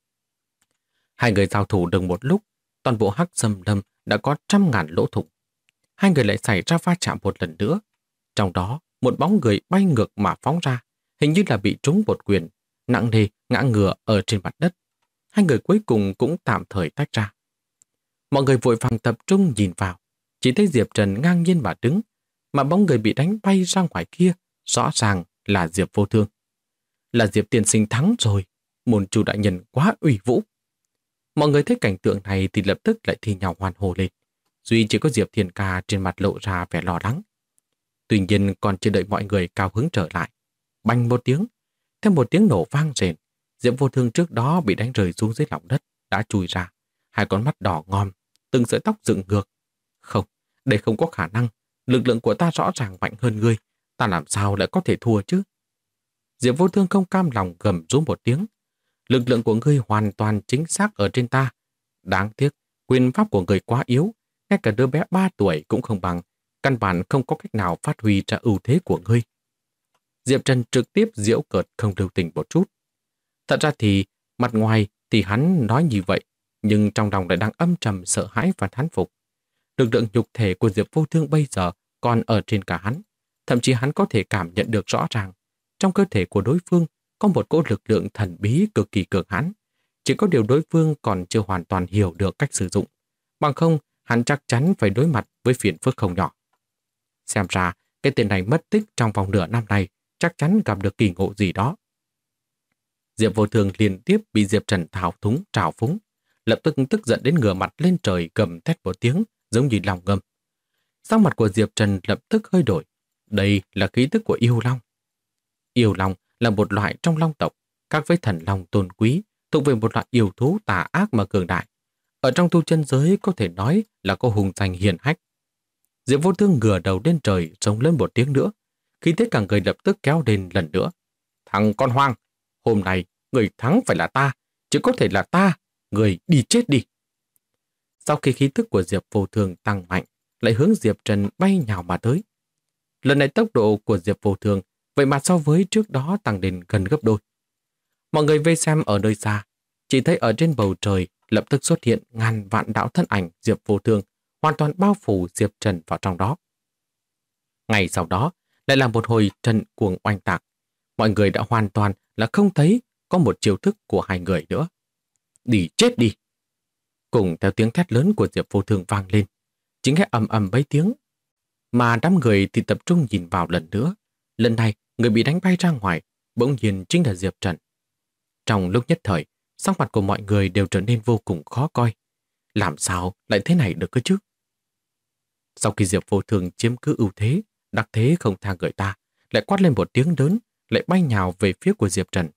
[SPEAKER 1] Hai người giao thủ được một lúc, toàn bộ Hắc Xâm Lâm đã có 100.000 lỗ thủng. Hai người lại xảy ra va chạm một lần nữa. Trong đó, một bóng người bay ngược mà phóng ra, hình như là bị trúng một quyền, nặng nề ngã ngửa ở trên mặt đất. Hai người cuối cùng cũng tạm thời tách ra. Mọi người vội vàng tập trung nhìn vào, chỉ thấy Diệp Trần ngang nhiên mà đứng, mà bóng người bị đánh bay ra ngoài kia rõ ràng là Diệp Vô Thương. Là Diệp tiên sinh thắng rồi, môn chủ đại nhân quá uy vũ. Mọi người thấy cảnh tượng này thì lập tức lại thi nhau hoan hô lên. Duy chỉ có Diệp Thiên Ca trên mặt lộ ra vẻ lo lắng. Tuy nhiên còn chưa đợi mọi người cao hứng trở lại. Bành một tiếng, theo một tiếng nổ vang rền, Diệp Vô Thương trước đó bị đánh rơi xuống dưới lòng đất, đã chui ra. Hai con mắt đỏ ngòm, từng sợi tóc dựng ngược. Không, đây không có khả năng. Lực lượng của ta rõ ràng mạnh hơn ngươi. Ta làm sao lại có thể thua chứ? Diệp Vô Thương không cam lòng gầm rú một tiếng. Lực lượng của ngươi hoàn toàn chính xác ở trên ta. Đáng tiếc, quyền pháp của ngươi quá yếu. Ngay cả đứa bé 3 tuổi cũng không bằng. Căn bản không có cách nào phát huy ra ưu thế của ngươi. Diệp Trần trực tiếp giễu cợt không lưu tình một chút. Thật ra thì, mặt ngoài thì hắn nói như vậy, nhưng trong lòng lại đang âm trầm sợ hãi và thán phục. Lực lượng nhục thể của Diệp Vô Thương bây giờ còn ở trên cả hắn. Thậm chí hắn có thể cảm nhận được rõ ràng, trong cơ thể của đối phương có một cỗ lực lượng thần bí cực kỳ cường hãn. Chỉ có điều đối phương còn chưa hoàn toàn hiểu được cách sử dụng. Bằng không, hắn chắc chắn phải đối mặt với phiền phức không nhỏ. Xem ra, cái tên này mất tích trong vòng nửa năm này chắc chắn gặp được kỳ ngộ gì đó. Diệp Vô Thương liên tiếp bị Diệp Trần thao túng trào phúng, lập tức tức giận đến ngửa mặt lên trời gầm thét một tiếng, giống như lòng ngâm. Sắc mặt của Diệp Trần lập tức hơi đổi. Đây là khí tức của yêu long. Yêu long là một loại trong long tộc, khác với thần long tôn quý, thuộc về một loại yêu thú tà ác mà cường đại. Ở trong tu chân giới có thể nói là có hùng danh hiển hách. Diệp Vô Thương ngửa đầu lên trời rống lên một tiếng nữa, khi thế cả người lập tức kéo lên lần nữa. Thằng con hoang, hôm nay người thắng phải là ta, chỉ có thể là ta, người đi chết đi. Sau khi khí tức của Diệp Vô Thương tăng mạnh, lại hướng Diệp Trần bay nhào mà tới. Lần này tốc độ của Diệp Vô Thương vậy mà so với trước đó tăng lên gần gấp đôi. Mọi người vây xem ở nơi xa, chỉ thấy ở trên bầu trời lập tức xuất hiện ngàn vạn đạo thân ảnh Diệp Vô Thương, hoàn toàn bao phủ Diệp Trần vào trong đó. Ngày sau đó, lại là một hồi trận cuồng oanh tạc. Mọi người đã hoàn toàn là không thấy có một chiêu thức của hai người nữa. Đi chết đi! Cùng theo tiếng thét lớn của Diệp Vô Thương vang lên, chính nghe ầm ầm mấy tiếng. Mà đám người thì tập trung nhìn vào lần nữa. Lần này, người bị đánh bay ra ngoài, bỗng nhiên chính là Diệp Trần. Trong lúc nhất thời, sắc mặt của mọi người đều trở nên vô cùng khó coi. Làm sao lại thế này được cơ chứ? Sau khi Diệp Vô Thương chiếm cứ ưu thế, đặc thế không tha người ta, lại quát lên một tiếng lớn, lại bay nhào về phía của Diệp Trần.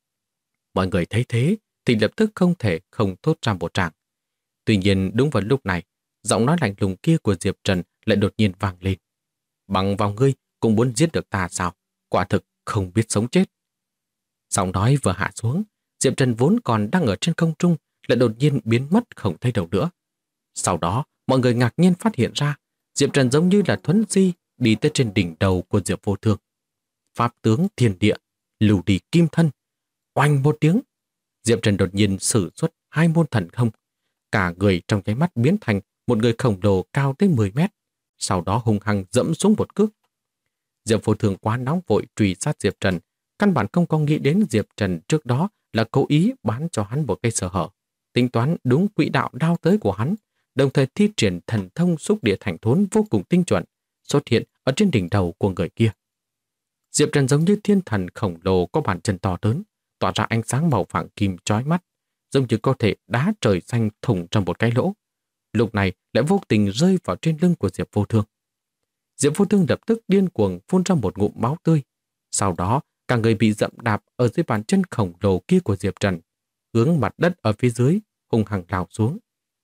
[SPEAKER 1] Mọi người thấy thế thì lập tức không thể không thốt ra một tràng. Tuy nhiên đúng vào lúc này, giọng nói lạnh lùng kia của Diệp Trần lại đột nhiên vang lên. Bằng vào ngươi cũng muốn giết được ta sao? Quả thực không biết sống chết. Giọng nói vừa hạ xuống, Diệp Trần vốn còn đang ở trên không trung lại đột nhiên biến mất không thấy đâu nữa. Sau đó, mọi người ngạc nhiên phát hiện ra Diệp Trần giống như là thuấn di đi tới trên đỉnh đầu của Diệp Vô Thương. Pháp tướng thiên địa, lưu đi kim thân. Oanh một tiếng, Diệp Trần đột nhiên sử xuất hai môn thần thông. Cả người trong nháy mắt biến thành một người khổng lồ cao tới 10 mét. Sau đó hung hăng dẫm xuống một cước. Diệp Vô Thương quá nóng vội truy sát Diệp Trần. Căn bản không có nghĩ đến Diệp Trần trước đó là cố ý bán cho hắn một cây sơ hở. Tính toán đúng quỹ đạo đao tới của hắn, đồng thời thi triển thần thông xúc địa thành thốn vô cùng tinh chuẩn, xuất hiện ở trên đỉnh đầu của người kia. Diệp Trần giống như thiên thần khổng lồ có bàn chân to lớn, tỏa ra ánh sáng màu vàng kim chói mắt, giống như có thể đá trời xanh thủng trong một cái lỗ. Lúc này lại vô tình rơi vào trên lưng của Diệp Vô Thương. Diệp Vô Thương lập tức điên cuồng phun ra một ngụm máu tươi. Sau đó, cả người bị dẫm đạp ở dưới bàn chân khổng lồ kia của Diệp Trần, hướng mặt đất ở phía dưới, hung hăng lao xuống.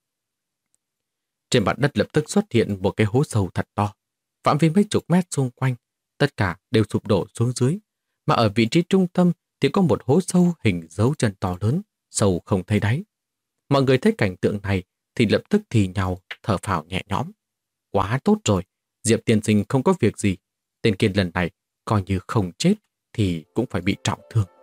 [SPEAKER 1] Trên mặt đất lập tức xuất hiện một cái hố sâu thật to. Phạm vi mấy chục mét xung quanh, tất cả đều sụp đổ xuống dưới. Mà ở vị trí trung tâm thì có một hố sâu hình dấu chân to lớn, sâu không thấy đáy. Mọi người thấy cảnh tượng này thì lập tức thì nhau, thở phào nhẹ nhõm. Quá tốt rồi, Diệp tiên sinh không có việc gì. Tên kia lần này coi như không chết thì cũng phải bị trọng thương.